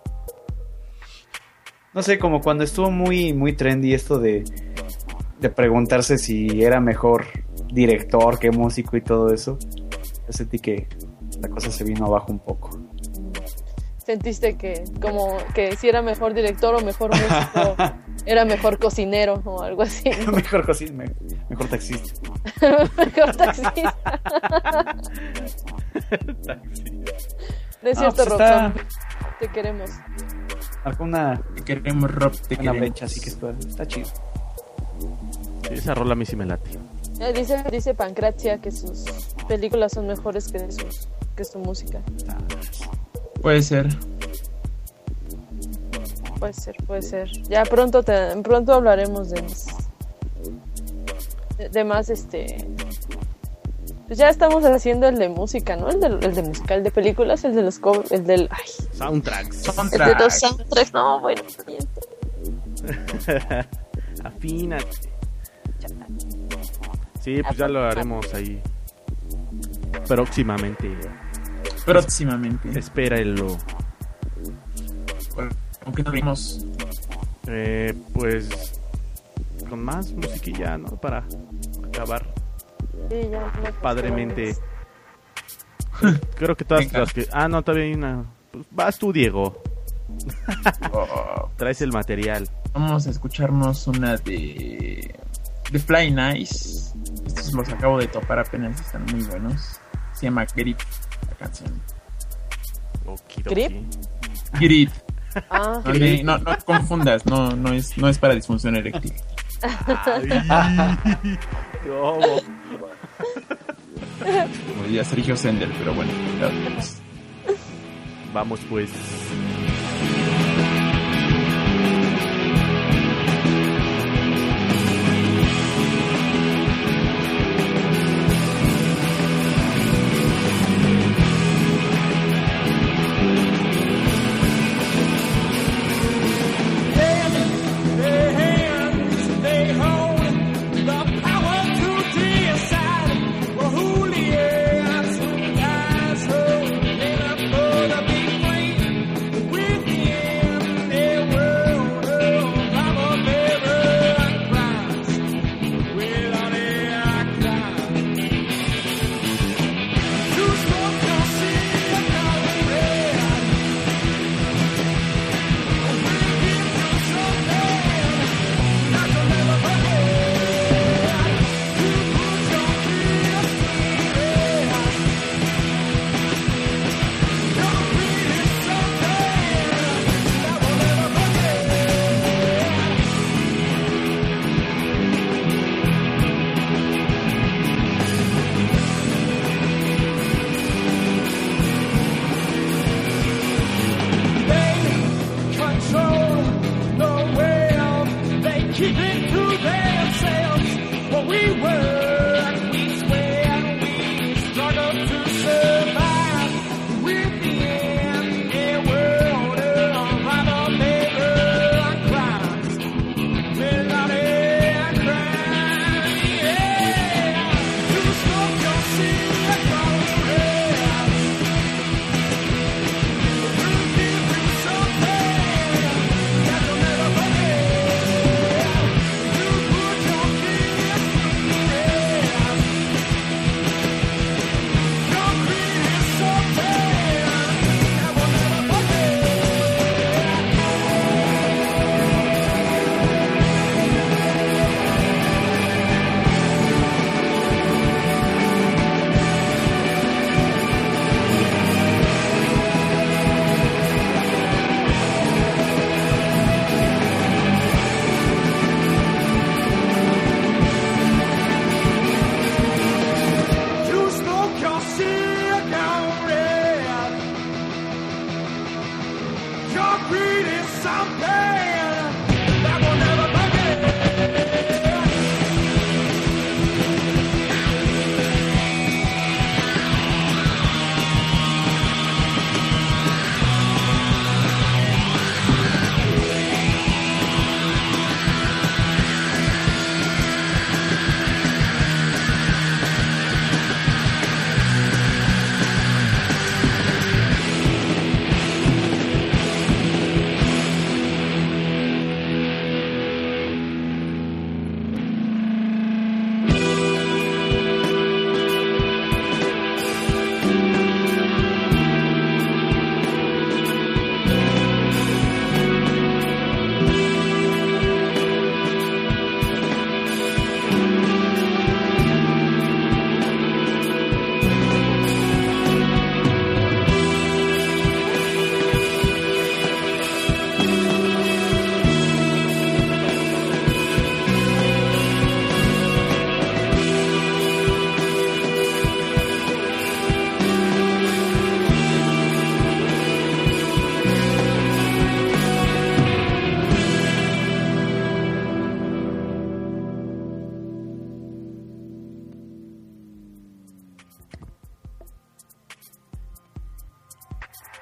No sé, como cuando estuvo muy muy trendy esto de, de preguntarse si era mejor director que músico y todo eso. Yo sentí que la cosa se vino abajo un poco.
sentiste que como que si era mejor director o mejor músico, era mejor cocinero o algo así.
Mejor cocina, me- mejor taxista.
Mejor taxista. No es
Ah,
cierto,
pues
Rob
está-
Zombie. Te queremos.
Marcó una,
Te queremos, Rob, te
una
queremos.
brecha, así que está, está chido.
Sí, esa rola a mí sí me late.
Eh, Dice, dice Pancracia que sus películas son mejores que, sus, que su música.
Puede ser.
Puede ser, puede ser. Ya pronto te, pronto hablaremos de más. De, de más, este... Pues ya estamos haciendo el de música, ¿no? El de, el de musical, el de películas, el de los covers, el del... Ay,
Soundtracks.
el de
Soundtrack.
los soundtracks. No, bueno, miento.
Afínate. Sí, pues ya lo haremos ahí próximamente.
Próximamente.
Espérenlo.
Bueno, aunque no vimos.
Eh, pues con más musiquilla, ¿no? Para acabar
Sí, ya, ya,
padremente. Creo que todas
Venga.
las que... Ah, no, todavía hay una... Pues vas tú, Diego.
Oh,
Traes el material.
vamos a escucharnos una de de Fly Nice. Estos los acabo de topar apenas, están muy buenos. Se llama Grip la canción.
Okidoki.
¿Grip?
Grip.
Ah,
No, le- no, no confundas, no, no es, no es para disfunción eréctil.
Ay, ¿cómo?
Como diría Sergio Sender, pero bueno, claro, pues.
Vamos pues.
Juliet,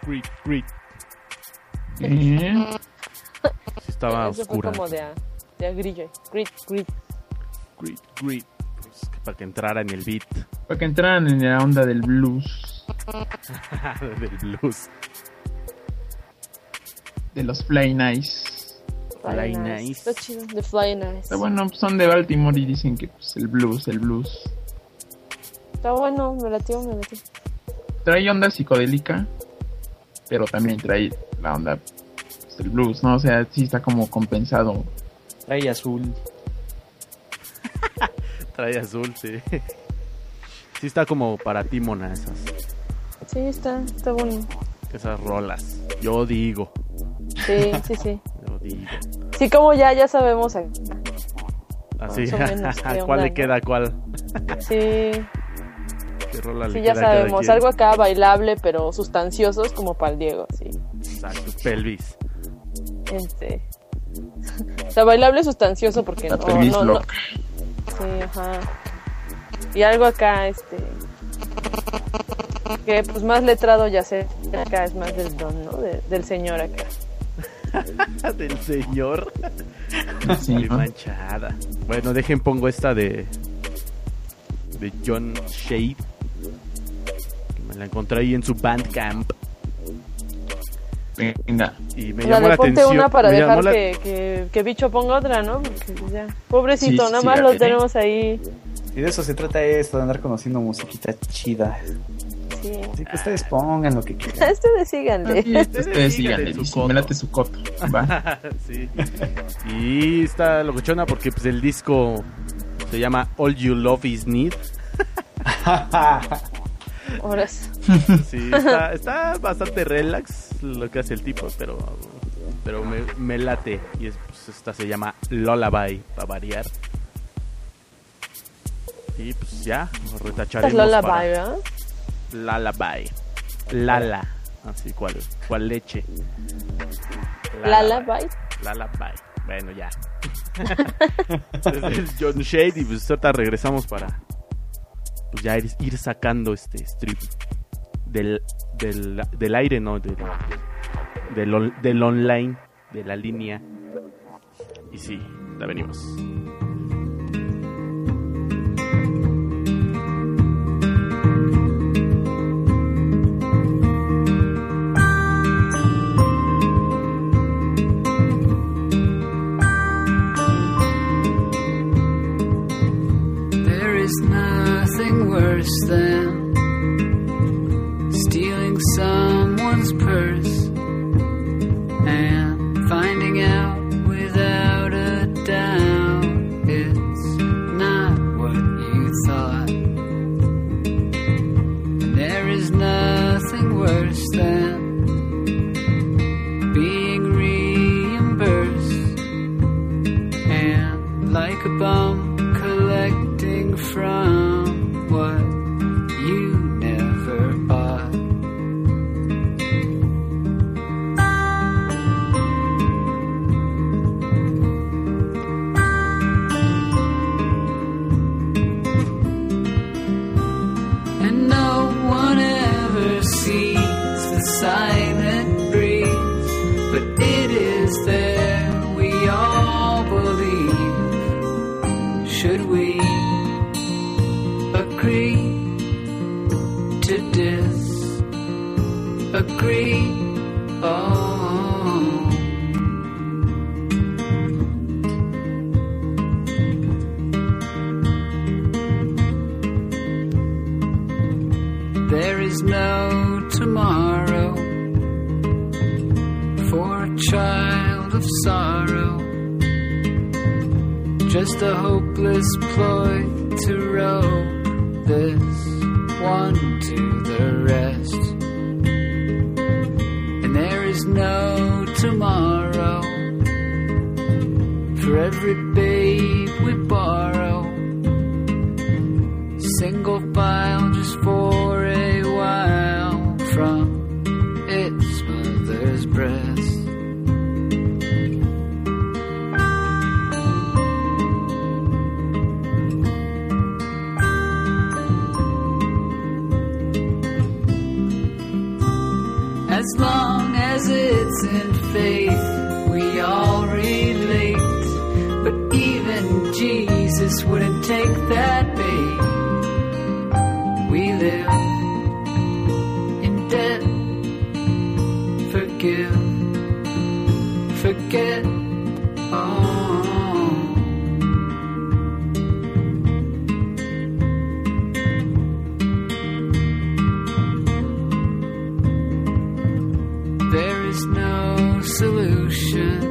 Grit, grit.
¿Eh?
Sí estaba
Eso
oscura.
fue como de a, de a grillo. Grit, grit.
Grit, grit. Pues, que para que entrara en el beat
Para que entraran en la onda del blues.
del blues.
De los Fly Nice.
Fly Nice.
Está chido. The Fly Nice.
Está bueno, pues son de Baltimore y dicen que pues, el blues, el blues.
Está bueno, me latió, me latió.
Trae onda psicodélica, pero también trae la onda pues, del blues, ¿no? O sea, sí está como compensado.
Trae azul.
Trae azul, sí. Sí está como para ti, Mona, esas,
Sí, está, está bueno.
esas rolas. Yo digo,
Sí, sí, sí.
yo digo.
Sí, como ya, ya sabemos. a-
Así,
Más o menos, ¿qué
¿cuál
onda,
le
no?
queda a cuál?
Sí,
¿Qué rola le
sí, ya
queda a cada
sabemos.
quien?
Algo acá bailable, pero sustanciosos, como para el Diego, sí.
Exacto, pelvis.
Este. O sea, bailable sustancioso porque
La
no,
pelvis
no, no.
loca.
Sí, ajá. Y algo acá, este. Que pues más letrado ya sé. Acá es más del don, ¿no? De- del señor acá.
Del señor.
Sí,
Qué
¿no?
manchada. Bueno, dejen pongo esta de de John Shade, que me la encontré ahí en su Bandcamp
Venga.
y me
O sea,
llamó
le
la
ponte
atención.
una para
me llamó
dejar
la-
que, que, que Bicho ponga otra, ¿no? Porque pues, ya. Pobrecito,
Sí, sí,
nada
sí,
más
a
lo
ver, ¿eh?
tenemos ahí.
Y de eso se trata esto, de andar conociendo musiquita chida.
Sí.
Así que ustedes pongan lo que quieran.
Ustedes síganle.
Sí, ustedes
Síganle
síganle,
su
dice,
coto.
me late su coto. Va.
Sí. Y está locochona porque pues el disco se llama All You Love Is Need.
Ahora sí.
Sí, está, está bastante relax lo que hace el tipo, pero pero me, me late. Y es, pues, esta se llama Lullaby, para variar. Y pues ya, nos
Esta
retacharemos
es Lola
para-
Bye, ¿verdad?
Lullaby. Lala, así cual, cual leche.
Lala Bye.
Lullaby. Bueno, ya. Es John Shade y pues ahorita regresamos para pues ya ir, ir sacando este strip del, del, del aire, no, del, del, on- del online, de la línea. Y sí, ya venimos.
There is nothing worse than stealing someone's purse and finding out without a doubt it's not what you thought. And there is nothing worse than being reimbursed and like a bum collecting from what you never bought. And no one ever sees the silent breeze, but it is there, we all believe. Should we agree to disagree? Oh. There is no tomorrow for a child of sorrow. Just a hopeless ploy to rope this one to the rest. And there is no tomorrow for every babe we borrow. Single file just for a while from its mother's breast. As long as it's in faith, we all relate. But even Jesus wouldn't take that bait. We live in debt. Forgive, forget. Oh. There is no solution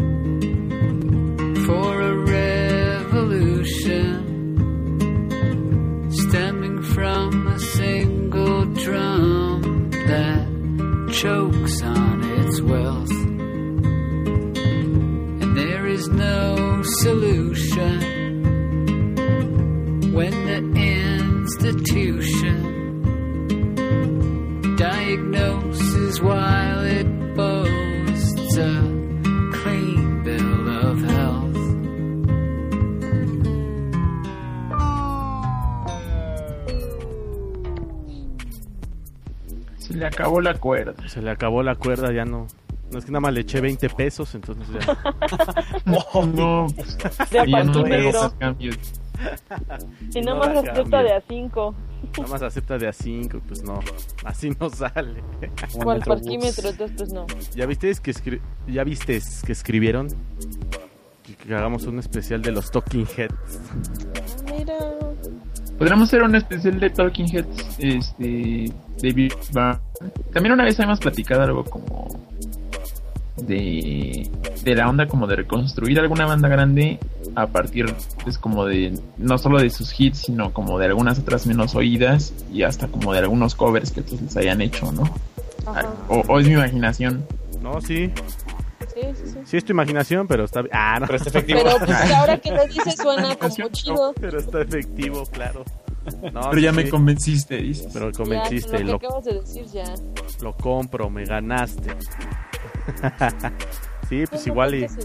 for a revolution stemming from a single drum that chokes on its wealth. And there is no solution when the institution diagnoses while it boasts a clean bill of health.
Se le acabó la cuerda.
Se le acabó la cuerda, ya no. No es que nada más le eché veinte pesos, entonces ya.
No, no.
De
Ya no
parquímetro.
tengo más cambios.
Y
No
nada más
la
acepta
cambia.
de a cinco.
Nada más acepta de a cinco, pues no. Así no sale.
O al parquímetro, entonces pues no.
¿Ya viste que escri- ya viste que escribieron que, que hagamos un especial de los Talking Heads?
Mira.
Podríamos hacer un especial de Talking Heads, este, de Big Bang. También una vez habíamos platicado algo como de, de la onda como de reconstruir alguna banda grande a partir, pues, como de, no solo de sus hits, sino como de algunas otras menos oídas y hasta como de algunos covers que otros les hayan hecho, ¿no?
Ajá.
O, o es mi imaginación.
No, sí.
Sí, sí, sí.
Sí es tu imaginación, pero está bien. Ah, no.
Pero está efectivo.
Pero pues ahora que lo dices suena como chido.
Pero está efectivo, claro. No,
Pero ya
sí,
me
sí.
convenciste, dices.
Pero me
Ya,
convenciste,
lo que
lo,
acabas de decir ya.
lo compro, me ganaste. Sí, pues
No, no,
igual y
creo que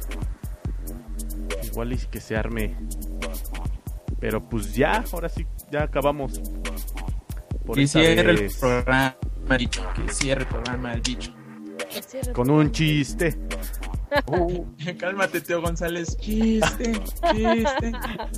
sí.
igual y que se arme. Pero pues ya, ahora sí, ya acabamos. Por
Que
esta
cierre el
vez.
programa, el bicho. Que cierre el programa, el bicho.
Cierra.
Con un chiste.
Uh, cálmate, Teo González. Chiste, chiste.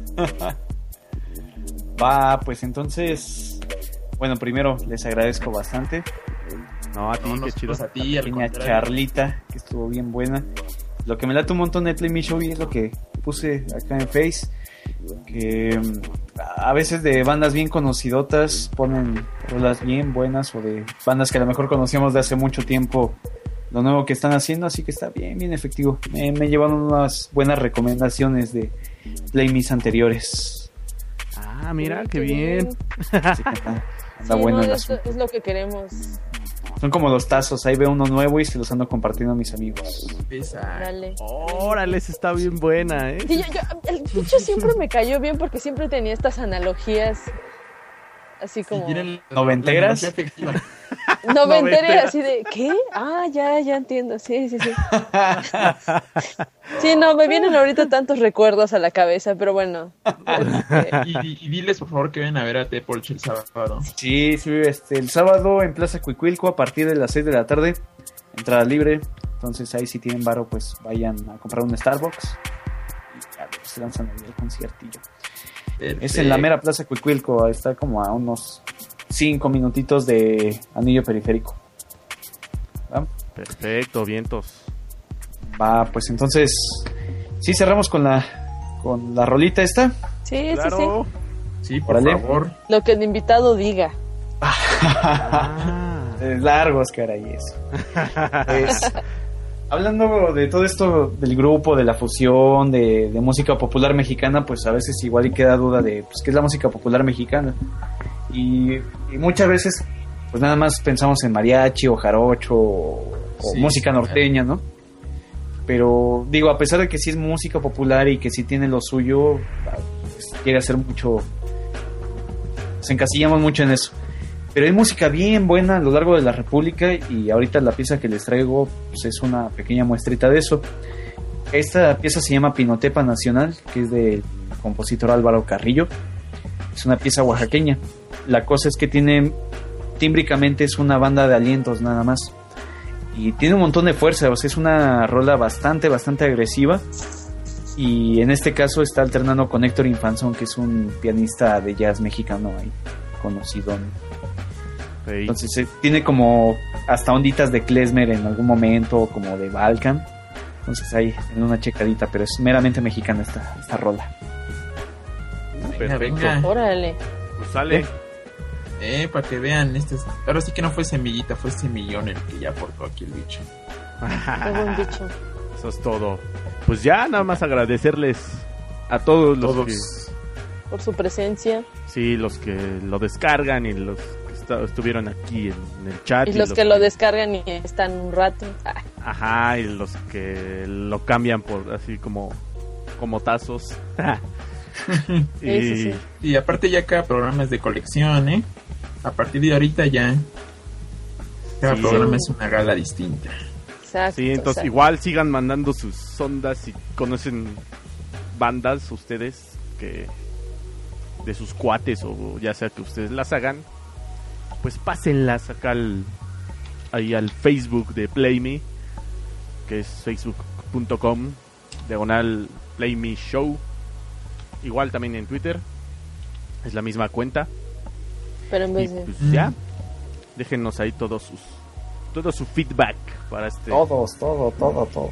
Va, pues entonces, bueno, primero les agradezco bastante.
No, a ti,
No,
qué chido.
nosotros a ti, al
Pequeña
contrario.
charlita que estuvo bien buena. Lo que me late un montón de Play Me Show y es lo que puse acá en Face, que mm, a veces de bandas bien conocidotas ponen rolas bien buenas, o de bandas que a lo mejor conocíamos de hace mucho tiempo, lo nuevo que están haciendo, así que está bien, bien efectivo. Me, me llevaron unas buenas recomendaciones de Play Me's anteriores.
Ah, mira, qué bien.
Así que anda, anda
Sí,
bueno
no,
el
eso
asunto.
es lo que queremos.
Son como los tazos, ahí veo uno nuevo y se los ando compartiendo a mis amigos.
Exacto.
Dale.
Órale, esa está bien buena, ¿eh?
Sí, yo, yo- el bicho siempre me cayó bien porque siempre tenía estas analogías así como
¿Noventeras?
noventeras, así de ¿qué? Ah, ya, ya entiendo, sí, sí, sí. Sí, no, me vienen ahorita tantos recuerdos a la cabeza, pero bueno. Este,
Y, y- y diles por favor que vayan a ver a Tepolch el sábado.
Sí, sí, este, el sábado en Plaza Cuicuilco a partir de las seis de la tarde, entrada libre, entonces ahí si tienen varo pues vayan a comprar un Starbucks y ya, pues, se lanzan ahí el conciertillo. Es en la mera Plaza Cuicuilco, está como a unos cinco minutitos de Anillo Periférico. ¿Va?
Perfecto, vientos.
Va, pues entonces, sí cerramos con la con la rolita esta.
sí, sí,
Claro.
Sí, por
Órale.
favor.
sí. Lo que el invitado diga.
Ah.
Es largos, caray, eso. Pues, hablando de todo esto del grupo, de la fusión, de, de música popular mexicana, pues a veces igual y queda duda de pues, qué es la música popular mexicana. Y, y muchas veces, pues nada más pensamos en mariachi o jarocho o, o
Sí,
música
sí,
norteña, ¿no? Pero digo, a pesar de que sí es música popular y que sí tiene lo suyo, pues, llega a ser mucho... Se encasillamos mucho en eso. Pero hay música bien buena a lo largo de la República y ahorita la pieza que les traigo pues, es una pequeña muestrita de eso. Esta pieza se llama Pinotepa Nacional, que es del compositor Álvaro Carrillo. Es una pieza oaxaqueña. La cosa es que tiene tímbricamente es una banda de alientos nada más. Y tiene un montón de fuerza, o sea, es una rola bastante, bastante agresiva. Y en este caso está alternando con Héctor Infanzón, que es un pianista de jazz mexicano ahí, conocido.
Hey.
Entonces eh, tiene como hasta onditas de klezmer en algún momento, como de Balkan. Entonces ahí, en una checadita, pero es meramente mexicana esta, esta rola.
Venga,
Perfecto.
venga.
Órale.
Pues sale.
Eh, para que vean, este es- ahora sí que no fue semillita, fue semillón el que ya aportó aquí el bicho.
Qué buen bicho.
Eso es todo. Pues ya nada más agradecerles a todos los
Todos.
que
Por su presencia.
sí, los que lo descargan y los que esta- estuvieron aquí en, en el chat
Y los que lo descargan y están un rato. Ah,
ajá, y los que lo cambian por así como como tazos. y
Sí, sí, sí.
Y aparte ya cada programa es de colección, ¿eh? A partir de ahorita ya cada
Sí.
programa es una gala distinta.
exacto.
sí, entonces
exacto.
igual sigan mandando sus ondas si conocen bandas ustedes que de sus cuates o ya sea que ustedes las hagan, pues pásenlas acá al, ahí al Facebook de Play Me, que es facebook punto com diagonal Play Me Show. Igual también en Twitter es la misma cuenta.
Pero en
Y
vez de...
pues
Mm.
ya, déjennos ahí todos sus todo su feedback para este.
Todos, todo, todo, todo.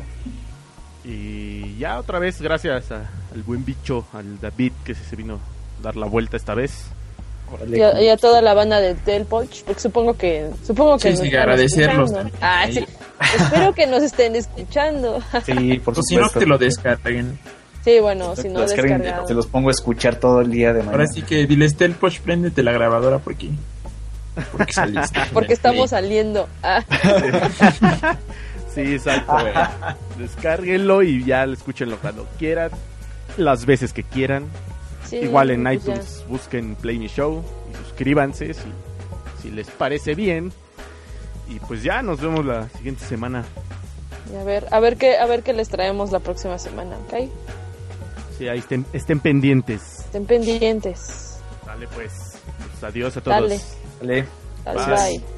Y ya otra vez, gracias a- al buen bicho, al David que se vino a dar la vuelta esta vez.
Órale,
Y a,
con
y a
gusto.
toda la banda de Telpoch, porque supongo que supongo que
Sí,
nos
sí,
están
agradecerlos
escuchando.
también.
Ah, sí. Espero que nos estén escuchando.
Sí, por
O si no,
supuesto.
que lo descarguen.
Sí, bueno, si no
Descarguen,
descargado.
se los pongo a escuchar todo el día de mañana.
Ahora sí que diles Telpoch, préndete la grabadora porque porque saliste.
Porque estamos saliendo. Ah,
Sí, exacto. Descárguenlo y ya escúchenlo cuando quieran, las veces que quieran.
sí,
Igual en
pues ya.
iTunes busquen Play Me Show y suscríbanse si, si les parece bien. Y pues ya nos vemos la siguiente semana.
Y a ver, a ver qué, a ver qué les traemos la próxima semana, ¿ok?
Sí, ahí estén, estén pendientes.
Estén pendientes.
Dale pues. Pues adiós a todos.
Dale.
Vale.
Dale,
Bye.
bye.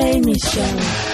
Play Me Show.